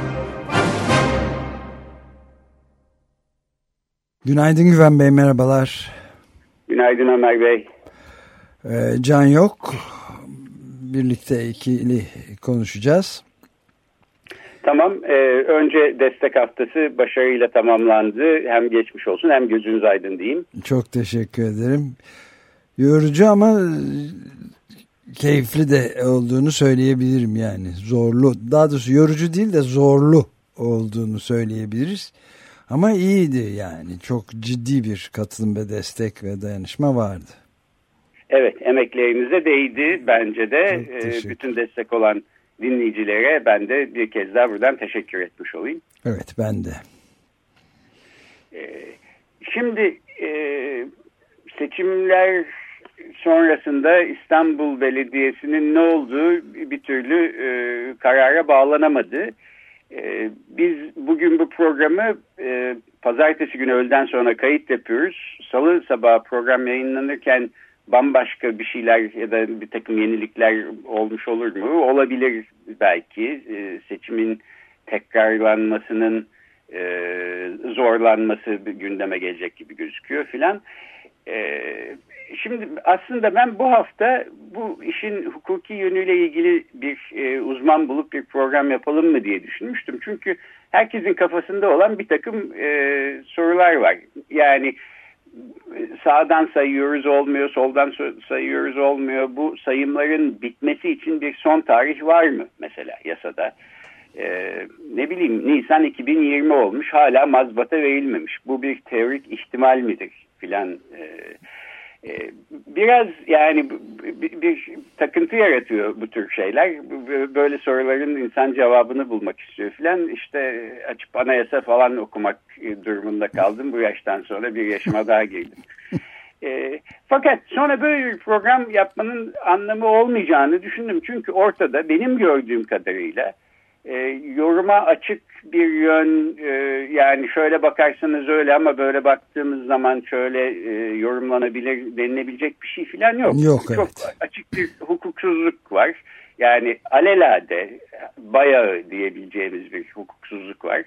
Günaydın Güven Bey, merhabalar. Günaydın Ömer Bey. Can yok. Birlikte ikili konuşacağız. Tamam. Önce destek haftası başarıyla tamamlandı. Hem geçmiş olsun hem gözünüz aydın diyeyim. Çok teşekkür ederim. Yorucu ama keyifli de olduğunu söyleyebilirim yani. Zorlu, daha doğrusu yorucu değil de zorlu olduğunu söyleyebiliriz. Ama iyiydi yani. Çok ciddi bir katılım ve destek ve dayanışma vardı. Evet, emeklerinize değdi bence de. Bütün destek olan dinleyicilere ben de bir kez daha buradan teşekkür etmiş olayım. Evet, ben de. Şimdi seçimler sonrasında İstanbul Belediyesi'nin ne olduğu bir türlü karara bağlanamadı. Biz bugün bu programı pazartesi günü öğleden sonra kayıt yapıyoruz. Salı sabahı program yayınlanırken bambaşka bir şeyler ya da bir takım yenilikler olmuş olur mu? Olabilir belki. Seçimin tekrarlanmasının zorlanması gündeme gelecek gibi gözüküyor filan. Şimdi aslında ben bu hafta bu işin hukuki yönüyle ilgili bir uzman bulup bir program yapalım mı diye düşünmüştüm. Çünkü herkesin kafasında olan bir takım sorular var. Yani sağdan sayıyoruz olmuyor, soldan sayıyoruz olmuyor. Bu sayımların bitmesi için bir son tarih var mı mesela yasada? Ne bileyim, Nisan 2020 olmuş, hala mazbata verilmemiş. Bu bir teorik ihtimal midir filan? Biraz yani bir takıntı yaratıyor bu tür şeyler. Böyle soruların insan cevabını bulmak istiyor filan. İşte açıp anayasa falan okumak durumunda kaldım. Bu yaştan sonra bir yaşıma daha girdim. Fakat sonra böyle bir program yapmanın anlamı olmayacağını düşündüm. Çünkü ortada benim gördüğüm kadarıyla yoruma açık bir yön, yani şöyle bakarsanız öyle ama böyle baktığımız zaman şöyle yorumlanabilir denilebilecek bir şey falan yok. Yok, çok evet. Açık bir hukuksuzluk var. Yani alelade bayağı diyebileceğimiz bir hukuksuzluk var.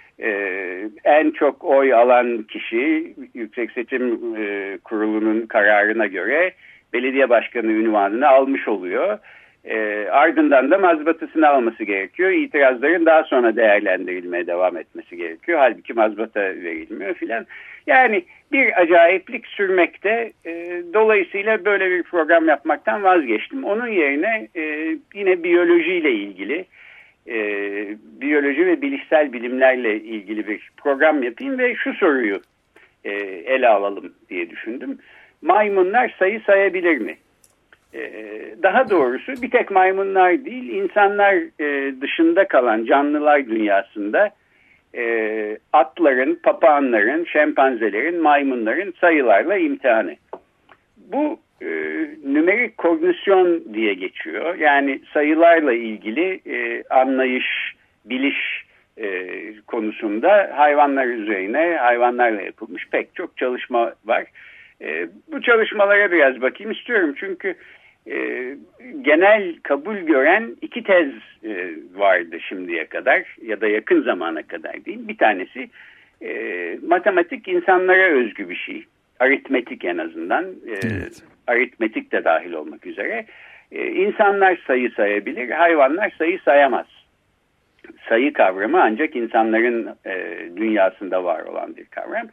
En çok oy alan kişi Yüksek Seçim Kurulu'nun kararına göre belediye başkanı unvanını almış oluyor. Ardından da mazbatasını alması gerekiyor. İtirazların daha sonra değerlendirilmeye devam etmesi gerekiyor. Halbuki mazbata verilmiyor filan. Yani bir acayiplik sürmekte. Dolayısıyla böyle bir program yapmaktan vazgeçtim. Onun yerine yine biyolojiyle ilgili, biyoloji ve bilişsel bilimlerle ilgili bir program yapayım ve şu soruyu ele alalım diye düşündüm. Maymunlar sayı sayabilir mi? Daha doğrusu bir tek maymunlar değil, insanlar dışında kalan canlılar dünyasında atların, papağanların, şempanzelerin, maymunların sayılarla imtihanı. Bu nümerik kognisyon diye geçiyor. Yani sayılarla ilgili anlayış, biliş konusunda hayvanlar üzerine, hayvanlarla yapılmış pek çok çalışma var. Bu çalışmalara biraz bakayım istiyorum. Çünkü genel kabul gören iki tez vardı şimdiye kadar ya da yakın zamana kadar diyeyim. Bir tanesi matematik insanlara özgü bir şey. Aritmetik en azından. Evet. Aritmetik de dahil olmak üzere. İnsanlar sayı sayabilir, hayvanlar sayı sayamaz sayı kavramı ancak insanların dünyasında var olan bir kavram.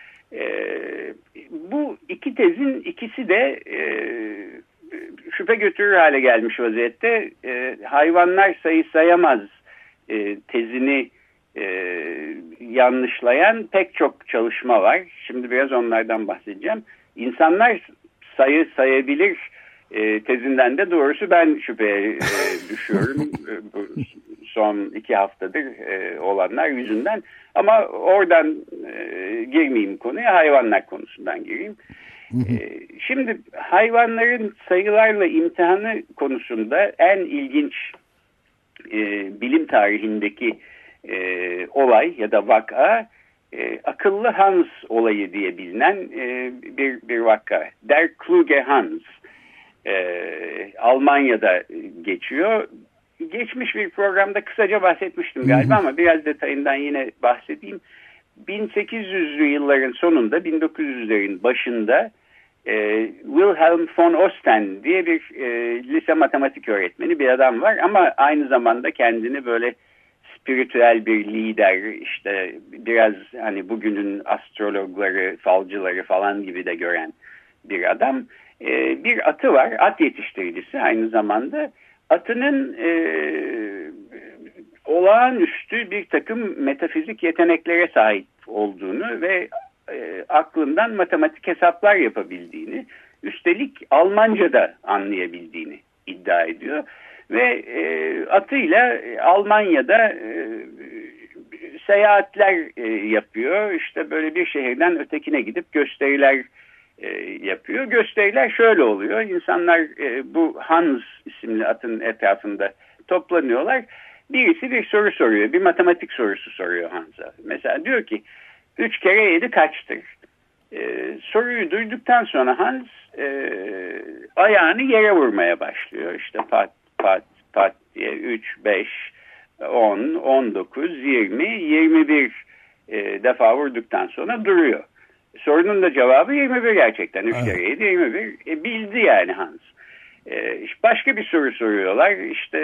Bu iki tezin ikisi de şüphe götürür hale gelmiş vaziyette. Hayvanlar sayı sayamaz tezini yanlışlayan pek çok çalışma var. Şimdi biraz onlardan bahsedeceğim. İnsanlar sayı sayabilir tezinden de doğrusu ben şüpheye düşüyorum. Son 2 haftadır olanlar yüzünden. Ama oradan girmeyeyim konuya, hayvanlar konusundan gireyim. Şimdi hayvanların sayılarla imtihanı konusunda en ilginç bilim tarihindeki olay ya da vaka akıllı Hans olayı diye bilinen bir vaka. Der Kluge Hans. Almanya'da geçiyor. Geçmiş bir programda kısaca bahsetmiştim galiba ama biraz detayından yine bahsedeyim. 1800'lü yılların sonunda 1900'lerin başında Wilhelm von Osten diye bir lise matematik öğretmeni bir adam var ama aynı zamanda kendini böyle spiritüel bir lider, işte biraz hani bugünün astrologları, falcıları falan gibi de gören bir adam. Bir atı var, at yetiştiricisi aynı zamanda. Atının olağanüstü bir takım metafizik yeteneklere sahip olduğunu ve aklından matematik hesaplar yapabildiğini, üstelik Almanca'da anlayabildiğini iddia ediyor. Ve atıyla Almanya'da seyahatler yapıyor. İşte böyle bir şehirden ötekine gidip gösteriler yapıyor. Gösteriler şöyle oluyor. İnsanlar bu Hans isimli atın etrafında toplanıyorlar. Birisi bir soru soruyor. Bir matematik sorusu soruyor Hans'a. Mesela diyor ki 3 kere 7 kaçtır? Soruyu duyduktan sonra Hans ayağını yere vurmaya başlıyor. İşte pat pat pat diye 3, 5, 10, 19, 20, 21 defa vurduktan sonra duruyor. Sorunun da cevabı 21 gerçekten. 3 kere 7, 21. Bildi yani Hans. Başka bir soru soruyorlar. İşte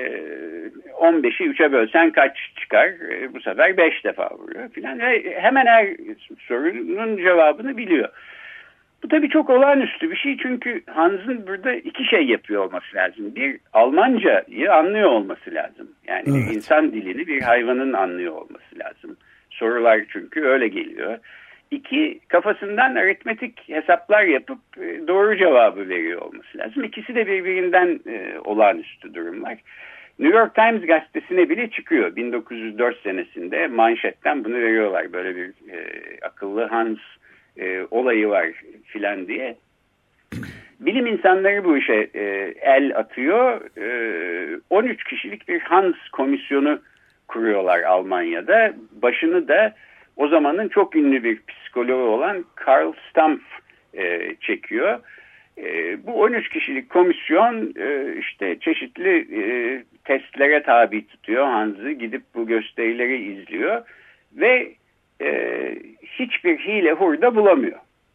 15'i 3'e bölsen kaç çıkar? Bu sefer 5 defa vuruyor filan. Hemen her sorunun cevabını biliyor. Bu tabii çok olağanüstü bir şey çünkü Hans'ın burada 2 şey yapıyor olması lazım. Bir, Almancayı anlıyor olması lazım. Yani bir insan dilini bir hayvanın anlıyor olması lazım. Sorular çünkü öyle geliyor. 2, kafasından aritmetik hesaplar yapıp doğru cevabı veriyor olması lazım. İkisi de birbirinden olağanüstü durumlar. New York Times gazetesine bile çıkıyor. 1904 senesinde manşetten bunu veriyorlar. Böyle bir akıllı Hans olayı var filan diye. Bilim insanları bu işe el atıyor. 13 kişilik bir Hans komisyonu kuruyorlar Almanya'da. Başını da o zamanın çok ünlü bir psikoloğu olan Karl Stumpf çekiyor. Bu 13 kişilik komisyon işte çeşitli testlere tabi tutuyor Hans'ı, gidip bu gösterileri izliyor ve hiçbir hile hurda bulamıyor.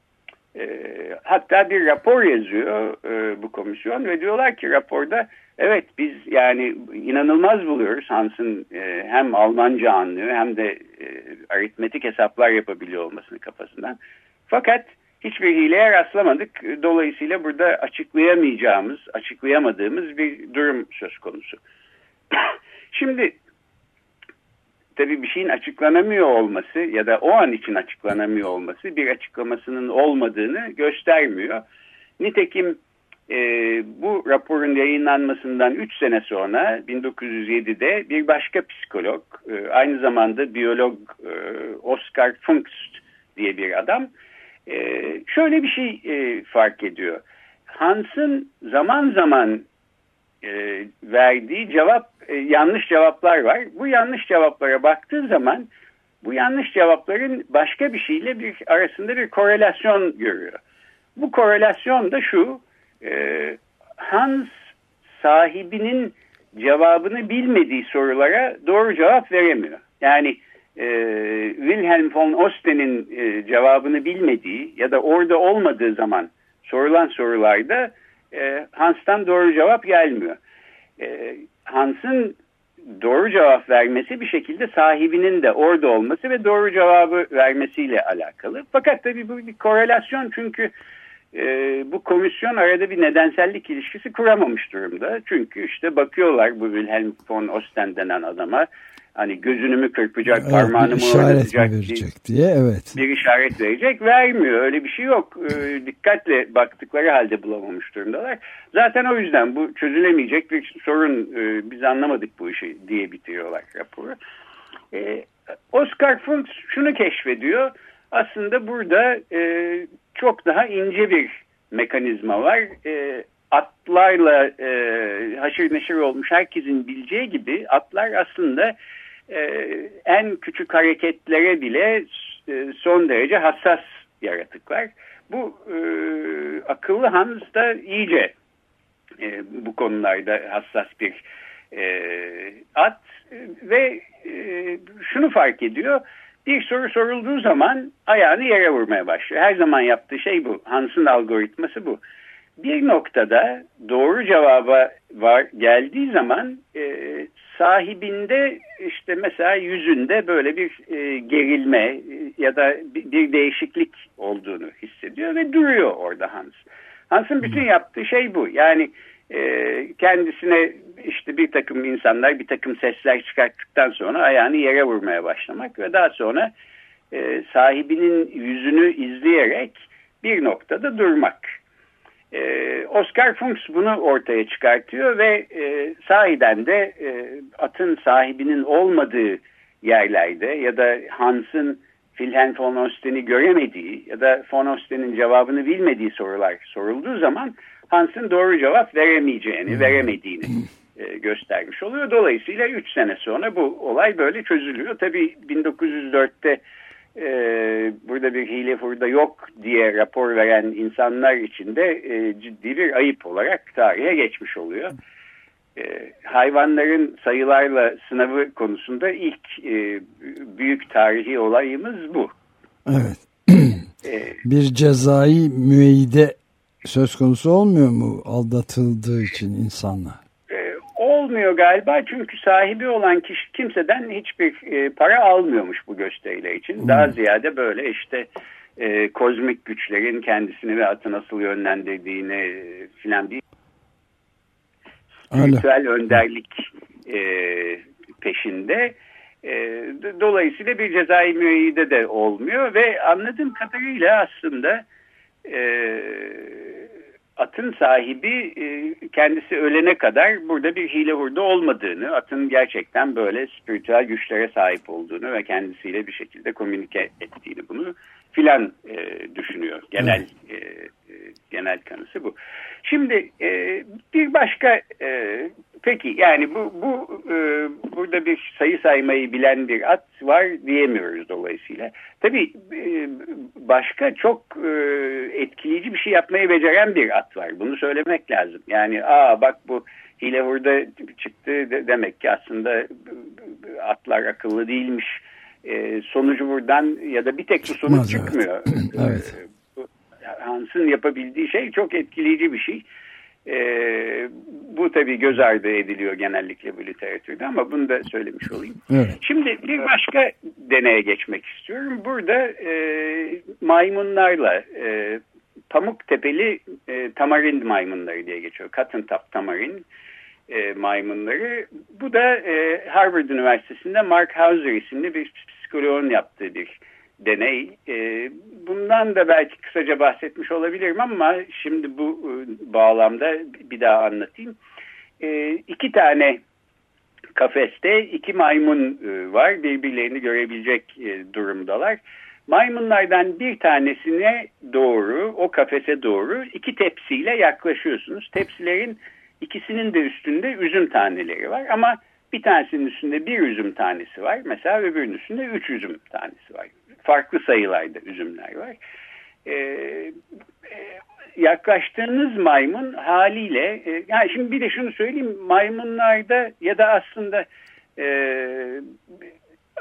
Hatta bir rapor yazıyor bu komisyon ve diyorlar ki raporda evet biz yani inanılmaz buluyoruz Hans'ın hem Almanca anlıyor hem de aritmetik hesaplar yapabiliyor olmasını kafasından. Fakat hiçbir hileye rastlamadık. Dolayısıyla burada açıklayamadığımız bir durum söz konusu. Şimdi tabii bir şeyin açıklanamıyor olması ya da o an için açıklanamıyor olması bir açıklamasının olmadığını göstermiyor. Nitekim bu raporun yayınlanmasından 3 sene sonra 1907'de bir başka psikolog, aynı zamanda biyolog Oskar Pfungst diye bir adam şöyle bir şey fark ediyor. Hans'ın zaman zaman verdiği yanlış cevaplar var. Bu yanlış cevaplara baktığı zaman bu yanlış cevapların başka bir şeyle arasında bir korelasyon görüyor. Bu korelasyon da şu: Hans sahibinin cevabını bilmediği sorulara doğru cevap veremiyor. Yani Wilhelm von Osten'in cevabını bilmediği ya da orada olmadığı zaman sorulan sorularda Hans'tan doğru cevap gelmiyor. Hans'ın doğru cevap vermesi bir şekilde sahibinin de orada olması ve doğru cevabı vermesiyle alakalı. Fakat tabii bu bir korelasyon, çünkü bu komisyon arada bir nedensellik ilişkisi kuramamış durumda. Çünkü işte bakıyorlar bu Wilhelm von Osten denen adama, hani gözünü mü kırpacak, evet, parmağını mı oynatacak diye, evet, bir işaret verecek, vermiyor. Öyle bir şey yok. Dikkatle baktıkları halde bulamamış durumdalar. Zaten o yüzden bu çözülemeyecek bir sorun, biz anlamadık bu işi diye bitiriyorlar raporu. Oscar Funks şunu keşfediyor. Aslında burada çok daha ince bir mekanizma var. Atlarla haşır neşir olmuş herkesin bileceği gibi atlar aslında en küçük hareketlere bile son derece hassas yaratıklar. Bu akıllı Hans da iyice bu konularda hassas bir at ve şunu fark ediyor. Bir soru sorulduğu zaman ayağını yere vurmaya başlıyor. Her zaman yaptığı şey bu. Hans'ın algoritması bu. Bir noktada doğru cevaba geldiği zaman sahibinde işte mesela yüzünde böyle bir gerilme ya da bir değişiklik olduğunu hissediyor ve duruyor orada Hans. Hans'ın bütün yaptığı şey bu. Yani kendisine işte bir takım insanlar bir takım sesler çıkarttıktan sonra ayağını yere vurmaya başlamak ve daha sonra sahibinin yüzünü izleyerek bir noktada durmak. Oscar Funks bunu ortaya çıkartıyor ve sahiden de atın sahibinin olmadığı yerlerde ya da Hans'ın Wilhelm von Osten'i göremediği ya da von Osten'in cevabını bilmediği sorular sorulduğu zaman Hans'ın doğru cevap veremediğini göstermiş oluyor. Dolayısıyla 3 sene sonra bu olay böyle çözülüyor. Tabii 1904'te burada bir hile burada yok diye rapor veren insanlar için de ciddi bir ayıp olarak tarihe geçmiş oluyor. Hayvanların sayılarla sınavı konusunda ilk büyük tarihi olayımız bu. Evet. Bir cezai müeyyide söz konusu olmuyor mu aldatıldığı için insanlar? Olmuyor galiba, çünkü sahibi olan kişi kimseden hiçbir para almıyormuş bu gösteriler için. Daha ziyade böyle işte kozmik güçlerin kendisini ve atı nasıl yönlendirdiğini filan bir spiritüel önderlik peşinde. Dolayısıyla bir cezai müeyyide de olmuyor ve anladığım kadarıyla aslında atın sahibi kendisi ölene kadar burada bir hile hurda olmadığını, atın gerçekten böyle spiritüel güçlere sahip olduğunu ve kendisiyle bir şekilde komünike ettiğini bunu filan düşünüyor. Genel kanısı bu. Şimdi bir başka peki yani burada bir sayı saymayı bilen bir at var diyemiyoruz dolayısıyla. Tabii başka çok etkileyici bir şey yapmayı beceren bir at var. Bunu söylemek lazım. Yani bak bu hile hurda çıktı demek ki aslında atlar akıllı değilmiş. Sonucu buradan ya da bir tek bu sonuç çıkmıyor. Evet. Hans'ın yapabildiği şey çok etkileyici bir şey. Bu tabii göz ardı ediliyor genellikle bu literatürde ama bunu da söylemiş olayım. Evet. Şimdi bir başka deneye geçmek istiyorum. Burada maymunlarla pamuk tepeli tamarind maymunları diye geçiyor. Cotton-top tamarind maymunları. Bu da Harvard Üniversitesi'nde Mark Hauser isimli bir psikoloğun yaptığı bir deney. Bundan da belki kısaca bahsetmiş olabilirim ama şimdi bu bağlamda bir daha anlatayım. 2 tane kafeste 2 maymun var. Birbirlerini görebilecek durumdalar. Maymunlardan bir tanesine doğru, o kafese doğru 2 tepsiyle yaklaşıyorsunuz. Tepsilerin ikisinin de üstünde üzüm taneleri var ama bir tanesinin üstünde 1 üzüm tanesi var. Mesela öbürünün üstünde 3 üzüm tanesi var. Farklı sayılarda üzümler var. Yaklaştığınız maymun haliyle yani şimdi bir de şunu söyleyeyim, maymunlarda ya da aslında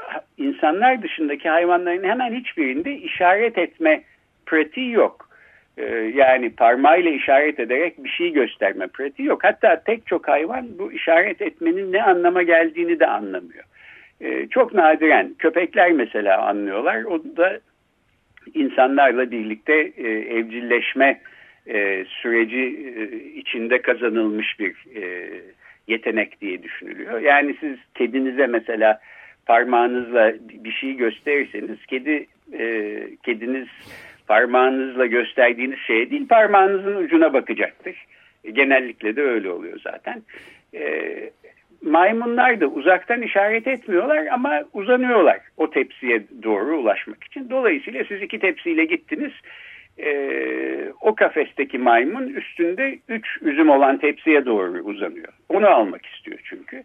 insanlar dışındaki hayvanların hemen hiçbirinde işaret etme pratiği yok. Yani parmağıyla işaret ederek bir şey gösterme pratiği yok. Hatta pek çok hayvan bu işaret etmenin ne anlama geldiğini de anlamıyor. Çok nadiren köpekler mesela anlıyorlar. O da insanlarla birlikte evcilleşme süreci içinde kazanılmış bir yetenek diye düşünülüyor. Yani siz kedinize mesela parmağınızla bir şey gösterirseniz kediniz parmağınızla gösterdiğiniz şeye değil parmağınızın ucuna bakacaktır. Genellikle de öyle oluyor zaten. Maymunlar da uzaktan işaret etmiyorlar ama uzanıyorlar o tepsiye doğru ulaşmak için. Dolayısıyla siz 2 tepsiyle gittiniz. O kafesteki maymun üstünde 3 üzüm olan tepsiye doğru uzanıyor. Onu almak istiyor çünkü.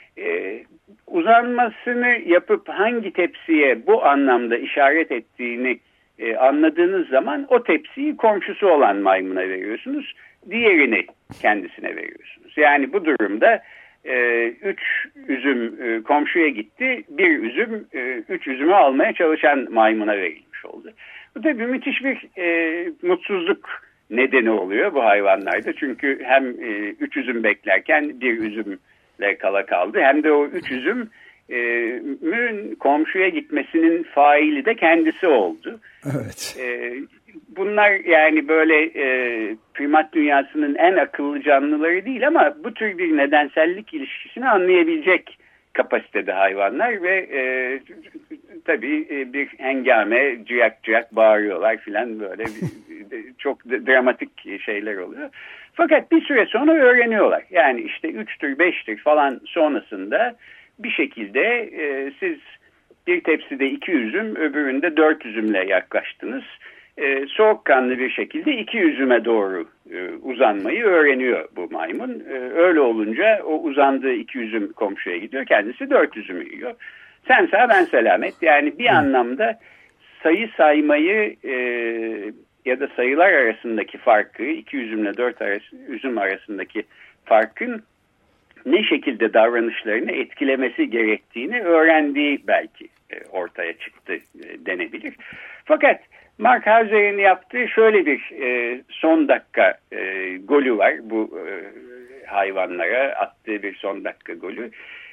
Uzanmasını yapıp hangi tepsiye bu anlamda işaret ettiğini anladığınız zaman o tepsiyi komşusu olan maymuna veriyorsunuz. Diğerini kendisine veriyorsunuz. Yani bu durumda 3 üzüm komşuya gitti. 1 üzüm 3 üzümü almaya çalışan maymuna verilmiş oldu. Bu da bir müthiş bir mutsuzluk nedeni oluyor bu hayvanlarda. Çünkü hem 3 üzüm beklerken 1 üzümle kala kaldı. Hem de o 3 üzümün komşuya gitmesinin faili de kendisi oldu. Evet. Bunlar yani böyle primat dünyasının en akıllı canlıları değil ama bu tür bir nedensellik ilişkisini anlayabilecek kapasitede hayvanlar ve tabii bir hengame ciyak ciyak bağırıyorlar filan böyle çok dramatik şeyler oluyor. Fakat bir süre sonra öğreniyorlar. Yani işte 3'tür 5'tir falan sonrasında bir şekilde siz bir tepside 2 üzüm öbüründe 4 üzümle yaklaştınız. Soğukkanlı bir şekilde 2 üzüme doğru uzanmayı öğreniyor bu maymun. Öyle olunca o uzandığı 2 üzüm komşuya gidiyor. Kendisi 4 üzümü yiyor. Sen sağ ben selamet. Yani bir anlamda sayı saymayı ya da sayılar arasındaki farkı 2 üzümle 4 üzüm arasındaki farkın ne şekilde davranışlarını etkilemesi gerektiğini öğrendiği belki ortaya çıktı denebilir. Fakat Mark Hauser'in yaptığı şöyle bir son dakika golü var. Bu hayvanlara attığı bir son dakika golü.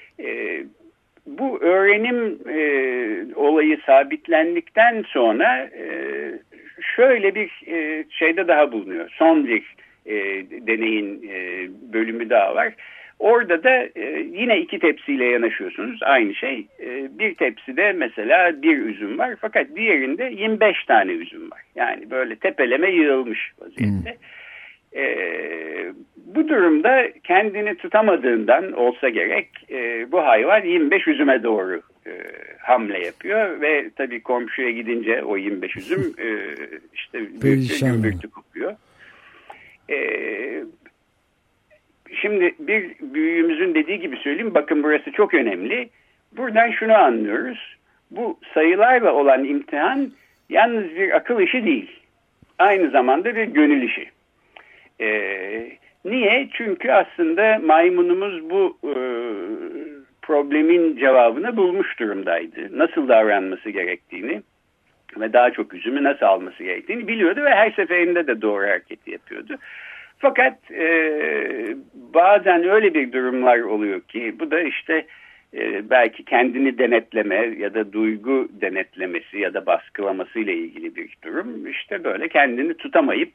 Bu öğrenim olayı sabitlendikten sonra şöyle bir şeyde daha bulunuyor. Son bir deneyin bölümü daha var. Orada da yine 2 tepsiyle yanaşıyorsunuz. Aynı şey. Bir tepside mesela 1 üzüm var. Fakat diğerinde 25 tane üzüm var. Yani böyle tepeleme yığılmış vaziyette. Bu durumda kendini tutamadığından olsa gerek bu hayvan 25 üzüme doğru hamle yapıyor. Ve tabii komşuya gidince o 25 üzüm işte gümbürtü kopuyor. Şimdi bir büyüğümüzün dediği gibi söyleyeyim. Bakın burası çok önemli. Buradan şunu anlıyoruz. Bu sayılarla olan imtihan yalnız bir akıl işi değil. Aynı zamanda bir gönül işi. Niye? Çünkü aslında maymunumuz bu problemin cevabını bulmuş durumdaydı. Nasıl davranması gerektiğini ve daha çok üzümü nasıl alması gerektiğini biliyordu ve her seferinde de doğru hareketi yapıyordu. Fakat bazen öyle bir durumlar oluyor ki bu da işte belki kendini denetleme ya da duygu denetlemesi ya da baskılaması ile ilgili bir durum. İşte böyle kendini tutamayıp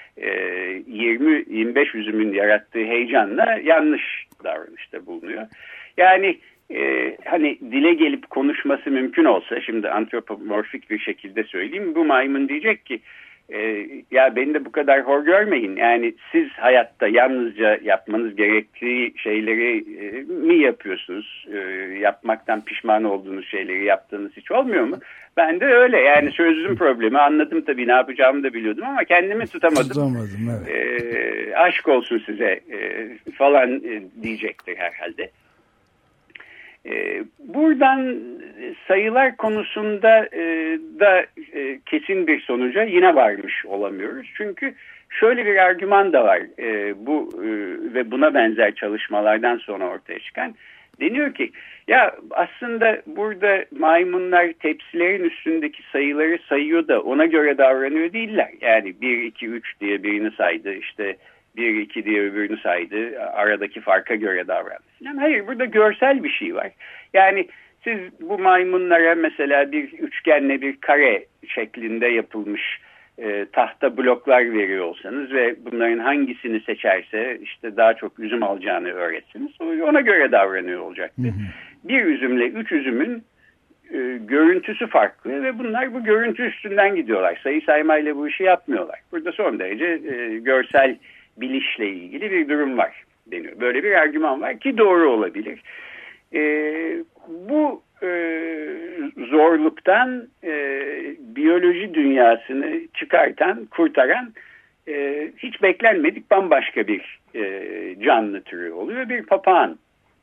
20-25 üzümün yarattığı heyecanla yanlış davranışta bulunuyor. Yani hani dile gelip konuşması mümkün olsa şimdi antropomorfik bir şekilde söyleyeyim bu maymun diyecek ki ya beni de bu kadar hor görmeyin. Yani siz hayatta yalnızca yapmanız gerektiği şeyleri mi yapıyorsunuz? Yapmaktan pişman olduğunuz şeyleri yaptığınız hiç olmuyor mu? Ben de öyle. Yani sözlüm problemi anladım tabii ne yapacağımı da biliyordum ama kendimi tutamadım. Evet. Aşk olsun size falan diyecektir herhalde. Buradan sayılar konusunda da kesin bir sonuca yine varmış olamıyoruz. Çünkü şöyle bir argüman da var bu ve buna benzer çalışmalardan sonra ortaya çıkan. Deniyor ki ya aslında burada maymunlar tepsilerin üstündeki sayıları sayıyor da ona göre davranıyor değiller. Yani 1, 2, 3 diye birini saydı, işte 1, 2 diye öbürünü saydı, aradaki farka göre davrandı. Yani hayır, burada görsel bir şey var. Yani siz bu maymunlara mesela bir üçgenle bir kare şeklinde yapılmış tahta bloklar veriyor olsanız ve bunların hangisini seçerse işte daha çok üzüm alacağını öğretsiniz, ona göre davranıyor olacaktı. Bir üzümle 3 üzümün görüntüsü farklı ve bunlar bu görüntü üstünden gidiyorlar. Sayı saymayla bu işi yapmıyorlar. Burada son derece görsel bilişle ilgili bir durum var deniyor. Böyle bir argüman var ki doğru olabilir. Bu zorluktan biyoloji dünyasını çıkartan, kurtaran hiç beklenmedik bambaşka bir canlı türü oluyor. Bir papağan.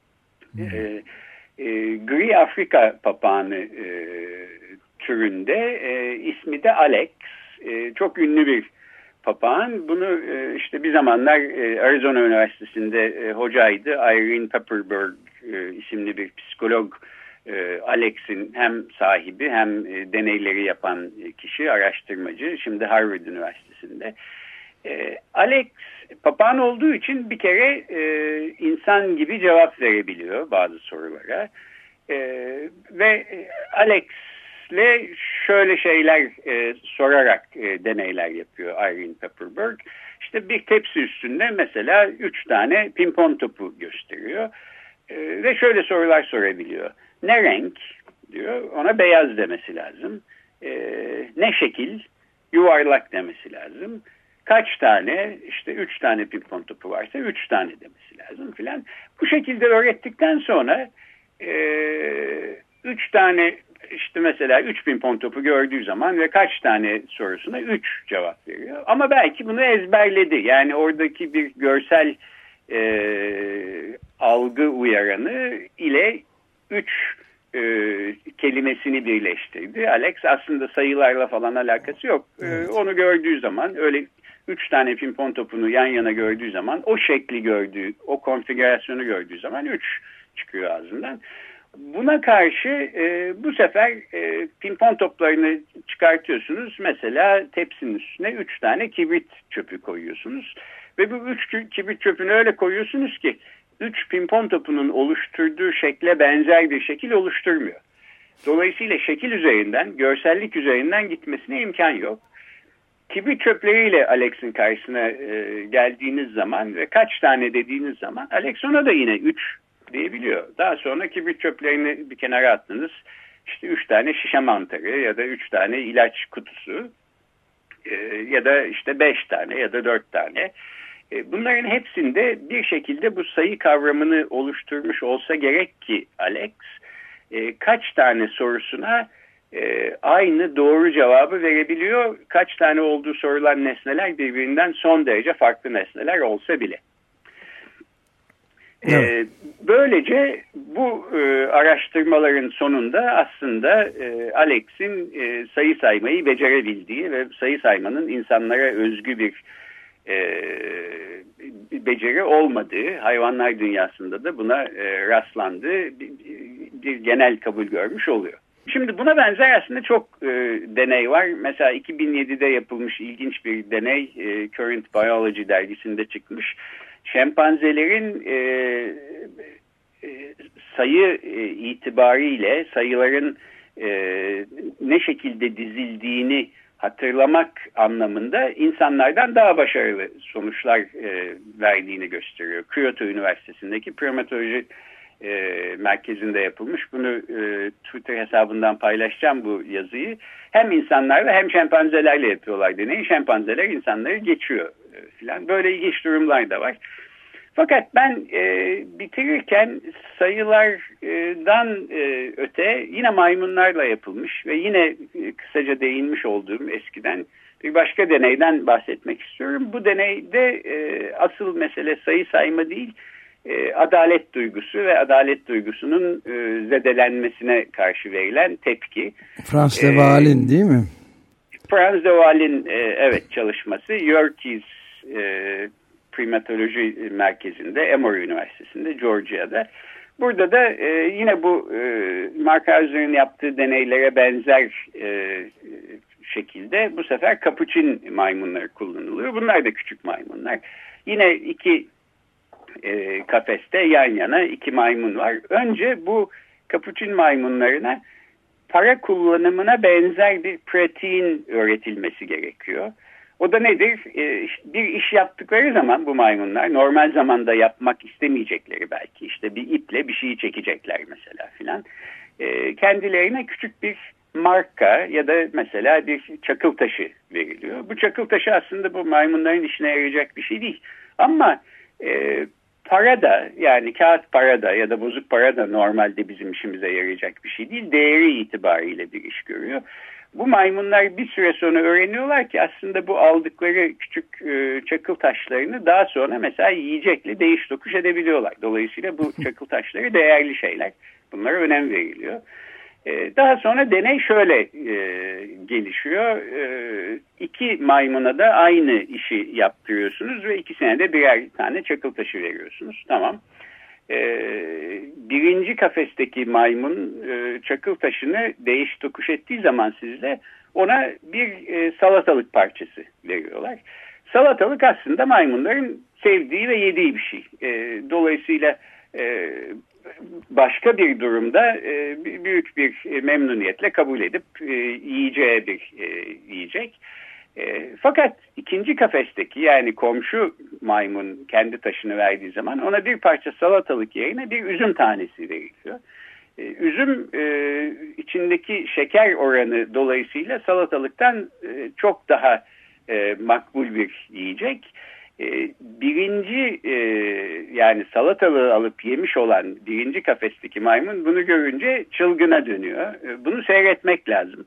Gri Afrika papağanı türünde, ismi de Alex. Çok ünlü bir papağan. Bunu işte bir zamanlar Arizona Üniversitesi'nde hocaydı. Irene Pepperberg isimli bir psikolog, Alex'in hem sahibi hem deneyleri yapan kişi, araştırmacı. Şimdi Harvard Üniversitesi'nde. Alex papağan olduğu için bir kere insan gibi cevap verebiliyor bazı sorulara. Ve Alex'le şöyle şeyler sorarak deneyler yapıyor Irene Pepperberg. İşte bir tepsi üstünde mesela 3 tane pimpon topu gösteriyor. Ve şöyle sorular sorabiliyor. Ne renk diyor, ona beyaz demesi lazım. Ne şekil, yuvarlak demesi lazım. Kaç tane, işte 3 tane pimpon topu varsa 3 tane demesi lazım filan. Bu şekilde öğrettikten sonra 3 tane, işte mesela 3 pimpon topu gördüğü zaman ve kaç tane sorusuna 3 cevap veriyor. Ama belki bunu ezberledi. Yani oradaki bir görsel algı uyaranı ile 3 kelimesini birleştirdi. Alex aslında sayılarla falan alakası yok. Evet. Onu gördüğü zaman, öyle 3 tane pimpon topunu yan yana gördüğü zaman, o şekli gördüğü, o konfigürasyonu gördüğü zaman 3 çıkıyor ağzından. Buna karşı bu sefer pimpon toplarını çıkartıyorsunuz. Mesela tepsinin üstüne 3 tane kibrit çöpü koyuyorsunuz. Ve bu 3 kibrit çöpünü öyle koyuyorsunuz ki 3 pimpon topunun oluşturduğu şekle benzer bir şekil oluşturmuyor. Dolayısıyla şekil üzerinden, görsellik üzerinden gitmesine imkan yok. Kibrit çöpleriyle Alex'in karşısına geldiğiniz zaman ve kaç tane dediğiniz zaman Alex ona da yine 3 diyebiliyor. Daha sonra kibrit çöplerini bir kenara attınız. İşte 3 tane şişe mantarı ya da 3 tane ilaç kutusu ya da işte 5 tane ya da 4 tane. Bunların hepsinde bir şekilde bu sayı kavramını oluşturmuş olsa gerek ki Alex kaç tane sorusuna aynı doğru cevabı verebiliyor. Kaç tane olduğu sorulan nesneler birbirinden son derece farklı nesneler olsa bile. Evet. Böylece bu araştırmaların sonunda aslında Alex'in sayı saymayı becerebildiği ve sayı saymanın insanlara özgü bir beceri olmadığı, hayvanlar dünyasında da buna rastlandığı bir genel kabul görmüş oluyor. Şimdi buna benzer aslında çok deney var. Mesela 2007'de yapılmış ilginç bir deney, Current Biology dergisinde çıkmış. Şempanzelerin sayı itibariyle sayıların ne şekilde dizildiğini hatırlamak anlamında insanlardan daha başarılı sonuçlar verdiğini gösteriyor. Kyoto Üniversitesi'ndeki primatoloji merkezinde yapılmış. Bunu Twitter hesabından paylaşacağım bu yazıyı. Hem insanlarla hem şempanzelerle yapıyorlar deneyi. Şempanzeler insanları geçiyor filan. Böyle ilginç durumlar da var. Fakat ben bitirirken sayılardan öte yine maymunlarla yapılmış ve yine kısaca değinmiş olduğum eskiden bir başka deneyden bahsetmek istiyorum. Bu deneyde asıl mesele sayı sayma değil, adalet duygusu ve adalet duygusunun zedelenmesine karşı verilen tepki. Frans de Waal'in değil mi? Frans de Waal'in evet çalışması Yerkes Primatoloji Merkezi'nde, Emory Üniversitesi'nde, Georgia'da. burada da yine bu Mark Hauser'ın yaptığı deneylere benzer şekilde bu sefer kapuçin maymunları kullanılıyor. Bunlar da küçük maymunlar. Yine iki kafeste yan yana iki maymun var. Önce bu kapuçin maymunlarına para kullanımına benzer bir pratiğin öğretilmesi gerekiyor. O da nedir? Bir iş yaptıkları zaman bu maymunlar normal zamanda yapmak istemeyecekleri belki işte bir iple bir şeyi çekecekler mesela filan. Kendilerine küçük bir marka ya da mesela bir çakıl taşı veriliyor. Bu çakıl taşı aslında bu maymunların işine yarayacak bir şey değil. Ama para da yani kağıt para da ya da bozuk para da normalde bizim işimize yarayacak bir şey değil. Değeri itibariyle bir iş görüyor. Bu maymunlar bir süre sonra öğreniyorlar ki aslında bu aldıkları küçük çakıl taşlarını daha sonra mesela yiyecekle değiş tokuş edebiliyorlar. Dolayısıyla bu çakıl taşları değerli şeyler. Bunlara önem veriliyor. Daha sonra deney şöyle gelişiyor. İki maymuna da aynı işi yaptırıyorsunuz ve ikisine de birer tane çakıl taşı veriyorsunuz. Tamam. Birinci kafesteki maymun çakıl taşını değiş tokuş ettiği zaman sizle ona bir salatalık parçası veriyorlar. Salatalık aslında maymunların sevdiği ve yediği bir şey. Dolayısıyla başka bir durumda büyük bir memnuniyetle kabul edip yiyeceği bir yiyecek. Fakat ikinci kafesteki yani komşu maymun kendi taşını verdiği zaman ona bir parça salatalık yerine bir üzüm tanesi veriliyor. Üzüm içindeki şeker oranı dolayısıyla salatalıktan çok daha makbul bir yiyecek. Birinci yani salatalığı alıp yemiş olan birinci kafesteki maymun bunu görünce çılgına dönüyor. Bunu seyretmek lazım.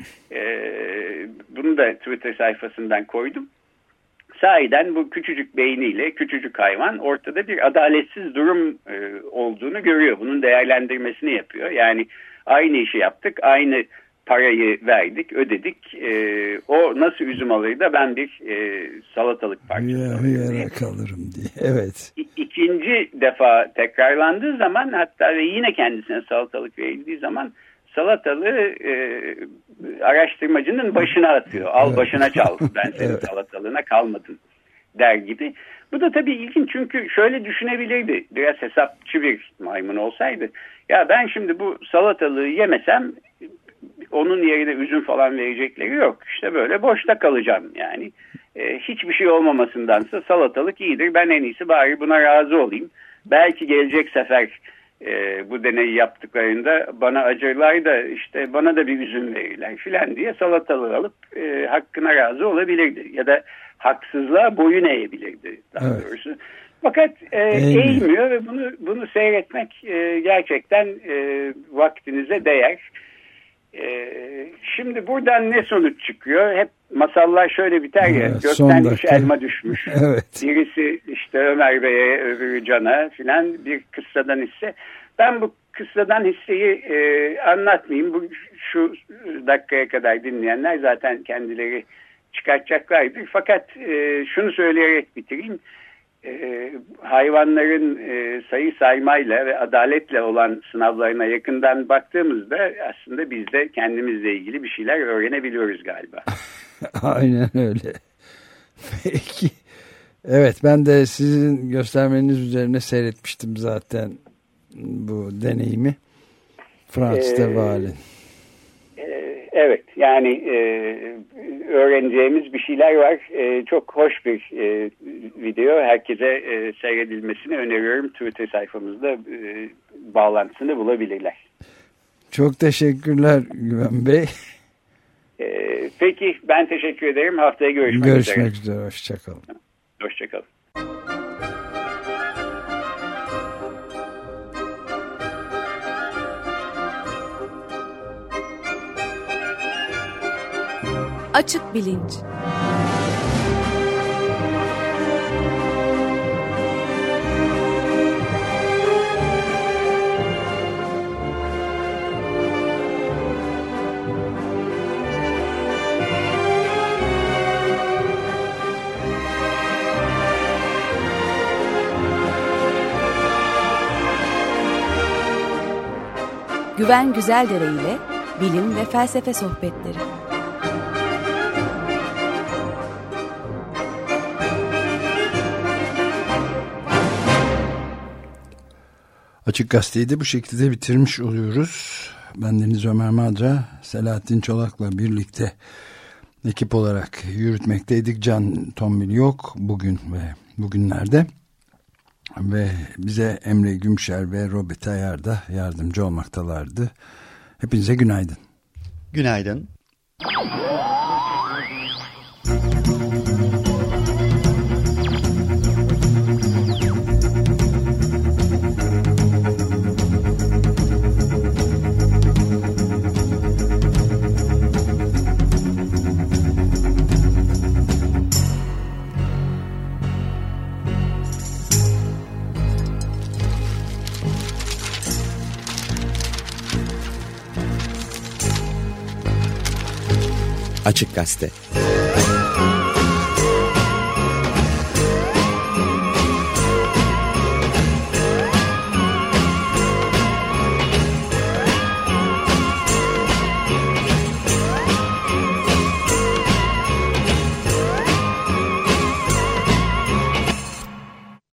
Bunu da Twitter sayfasından koydum. Sahiden bu küçücük beyniyle küçücük hayvan ortada bir adaletsiz durum olduğunu görüyor. Bunun değerlendirmesini yapıyor. Yani aynı işi yaptık, aynı parayı verdik, ödedik. O nasıl üzüm alır da ben bir salatalık parçası kalırım diye. Evet. İkinci defa tekrarlandığı zaman hatta ve yine kendisine salatalık verildiği zaman salatalığı araştırmacının başına atıyor. Al başına çal. Ben senin salatalığına kalmadım der gibi. Bu da tabii ilginç çünkü şöyle düşünebilirdi. Biraz hesapçı bir maymun olsaydı. Ya ben şimdi bu salatalığı yemesem onun yerine üzüm falan verecekleri yok. İşte böyle boşta kalacağım yani. Hiçbir şey olmamasındansa salatalık iyidir. Ben en iyisi bari buna razı olayım. Belki gelecek sefer bu deneyi yaptıklarında bana acırlar da işte bana da bir üzüm verirler filan diye salatalığı alıp hakkına razı olabilirdi. Ya da haksızlığa boyun eğebilirdi daha doğrusu. Fakat eğilmiyor ve bunu seyretmek gerçekten vaktinize değer. Şimdi buradan ne sonuç çıkıyor? Hep masallar şöyle biter ya. Gökten üç elma düşmüş. Evet. Birisi işte Ömer Bey'e, öbürü Can'a filan bir kıssadan hisse. Ben bu kıssadan hisseyi anlatmayayım. Şu dakikaya kadar dinleyenler zaten kendileri çıkartacaklardır. Fakat şunu söyleyerek bitireyim. Hayvanların sayı saymayla ve adaletle olan sınavlarına yakından baktığımızda aslında biz de kendimizle ilgili bir şeyler öğrenebiliyoruz galiba. Aynen öyle. Peki. Evet, ben de sizin göstermeniz üzerine seyretmiştim zaten bu deneyimi. Frans de Waal'in. Evet, yani öğreneceğimiz bir şeyler var. Çok hoş bir video. Herkese seyredilmesini öneriyorum. Twitter sayfamızda bağlantısını bulabilirler. Çok teşekkürler Güven Bey. Peki, ben teşekkür ederim. Haftaya görüşmek üzere. Görüşmek üzere. Hoşçakalın. Hoşçakalın. Açık Bilinç. Güven Güzeldere ile bilim ve felsefe sohbetleri. Açık Gazete'yi de bu şekilde bitirmiş oluyoruz. Ben Deniz Ömer Madra, Selahattin Çolak'la birlikte ekip olarak yürütmekteydik. Can Tombil yok bugün ve bugünlerde. Ve bize Emre Gümşer ve Robert Ayar da yardımcı olmaktalardı. Hepinize günaydın. Günaydın. Açık Gazete.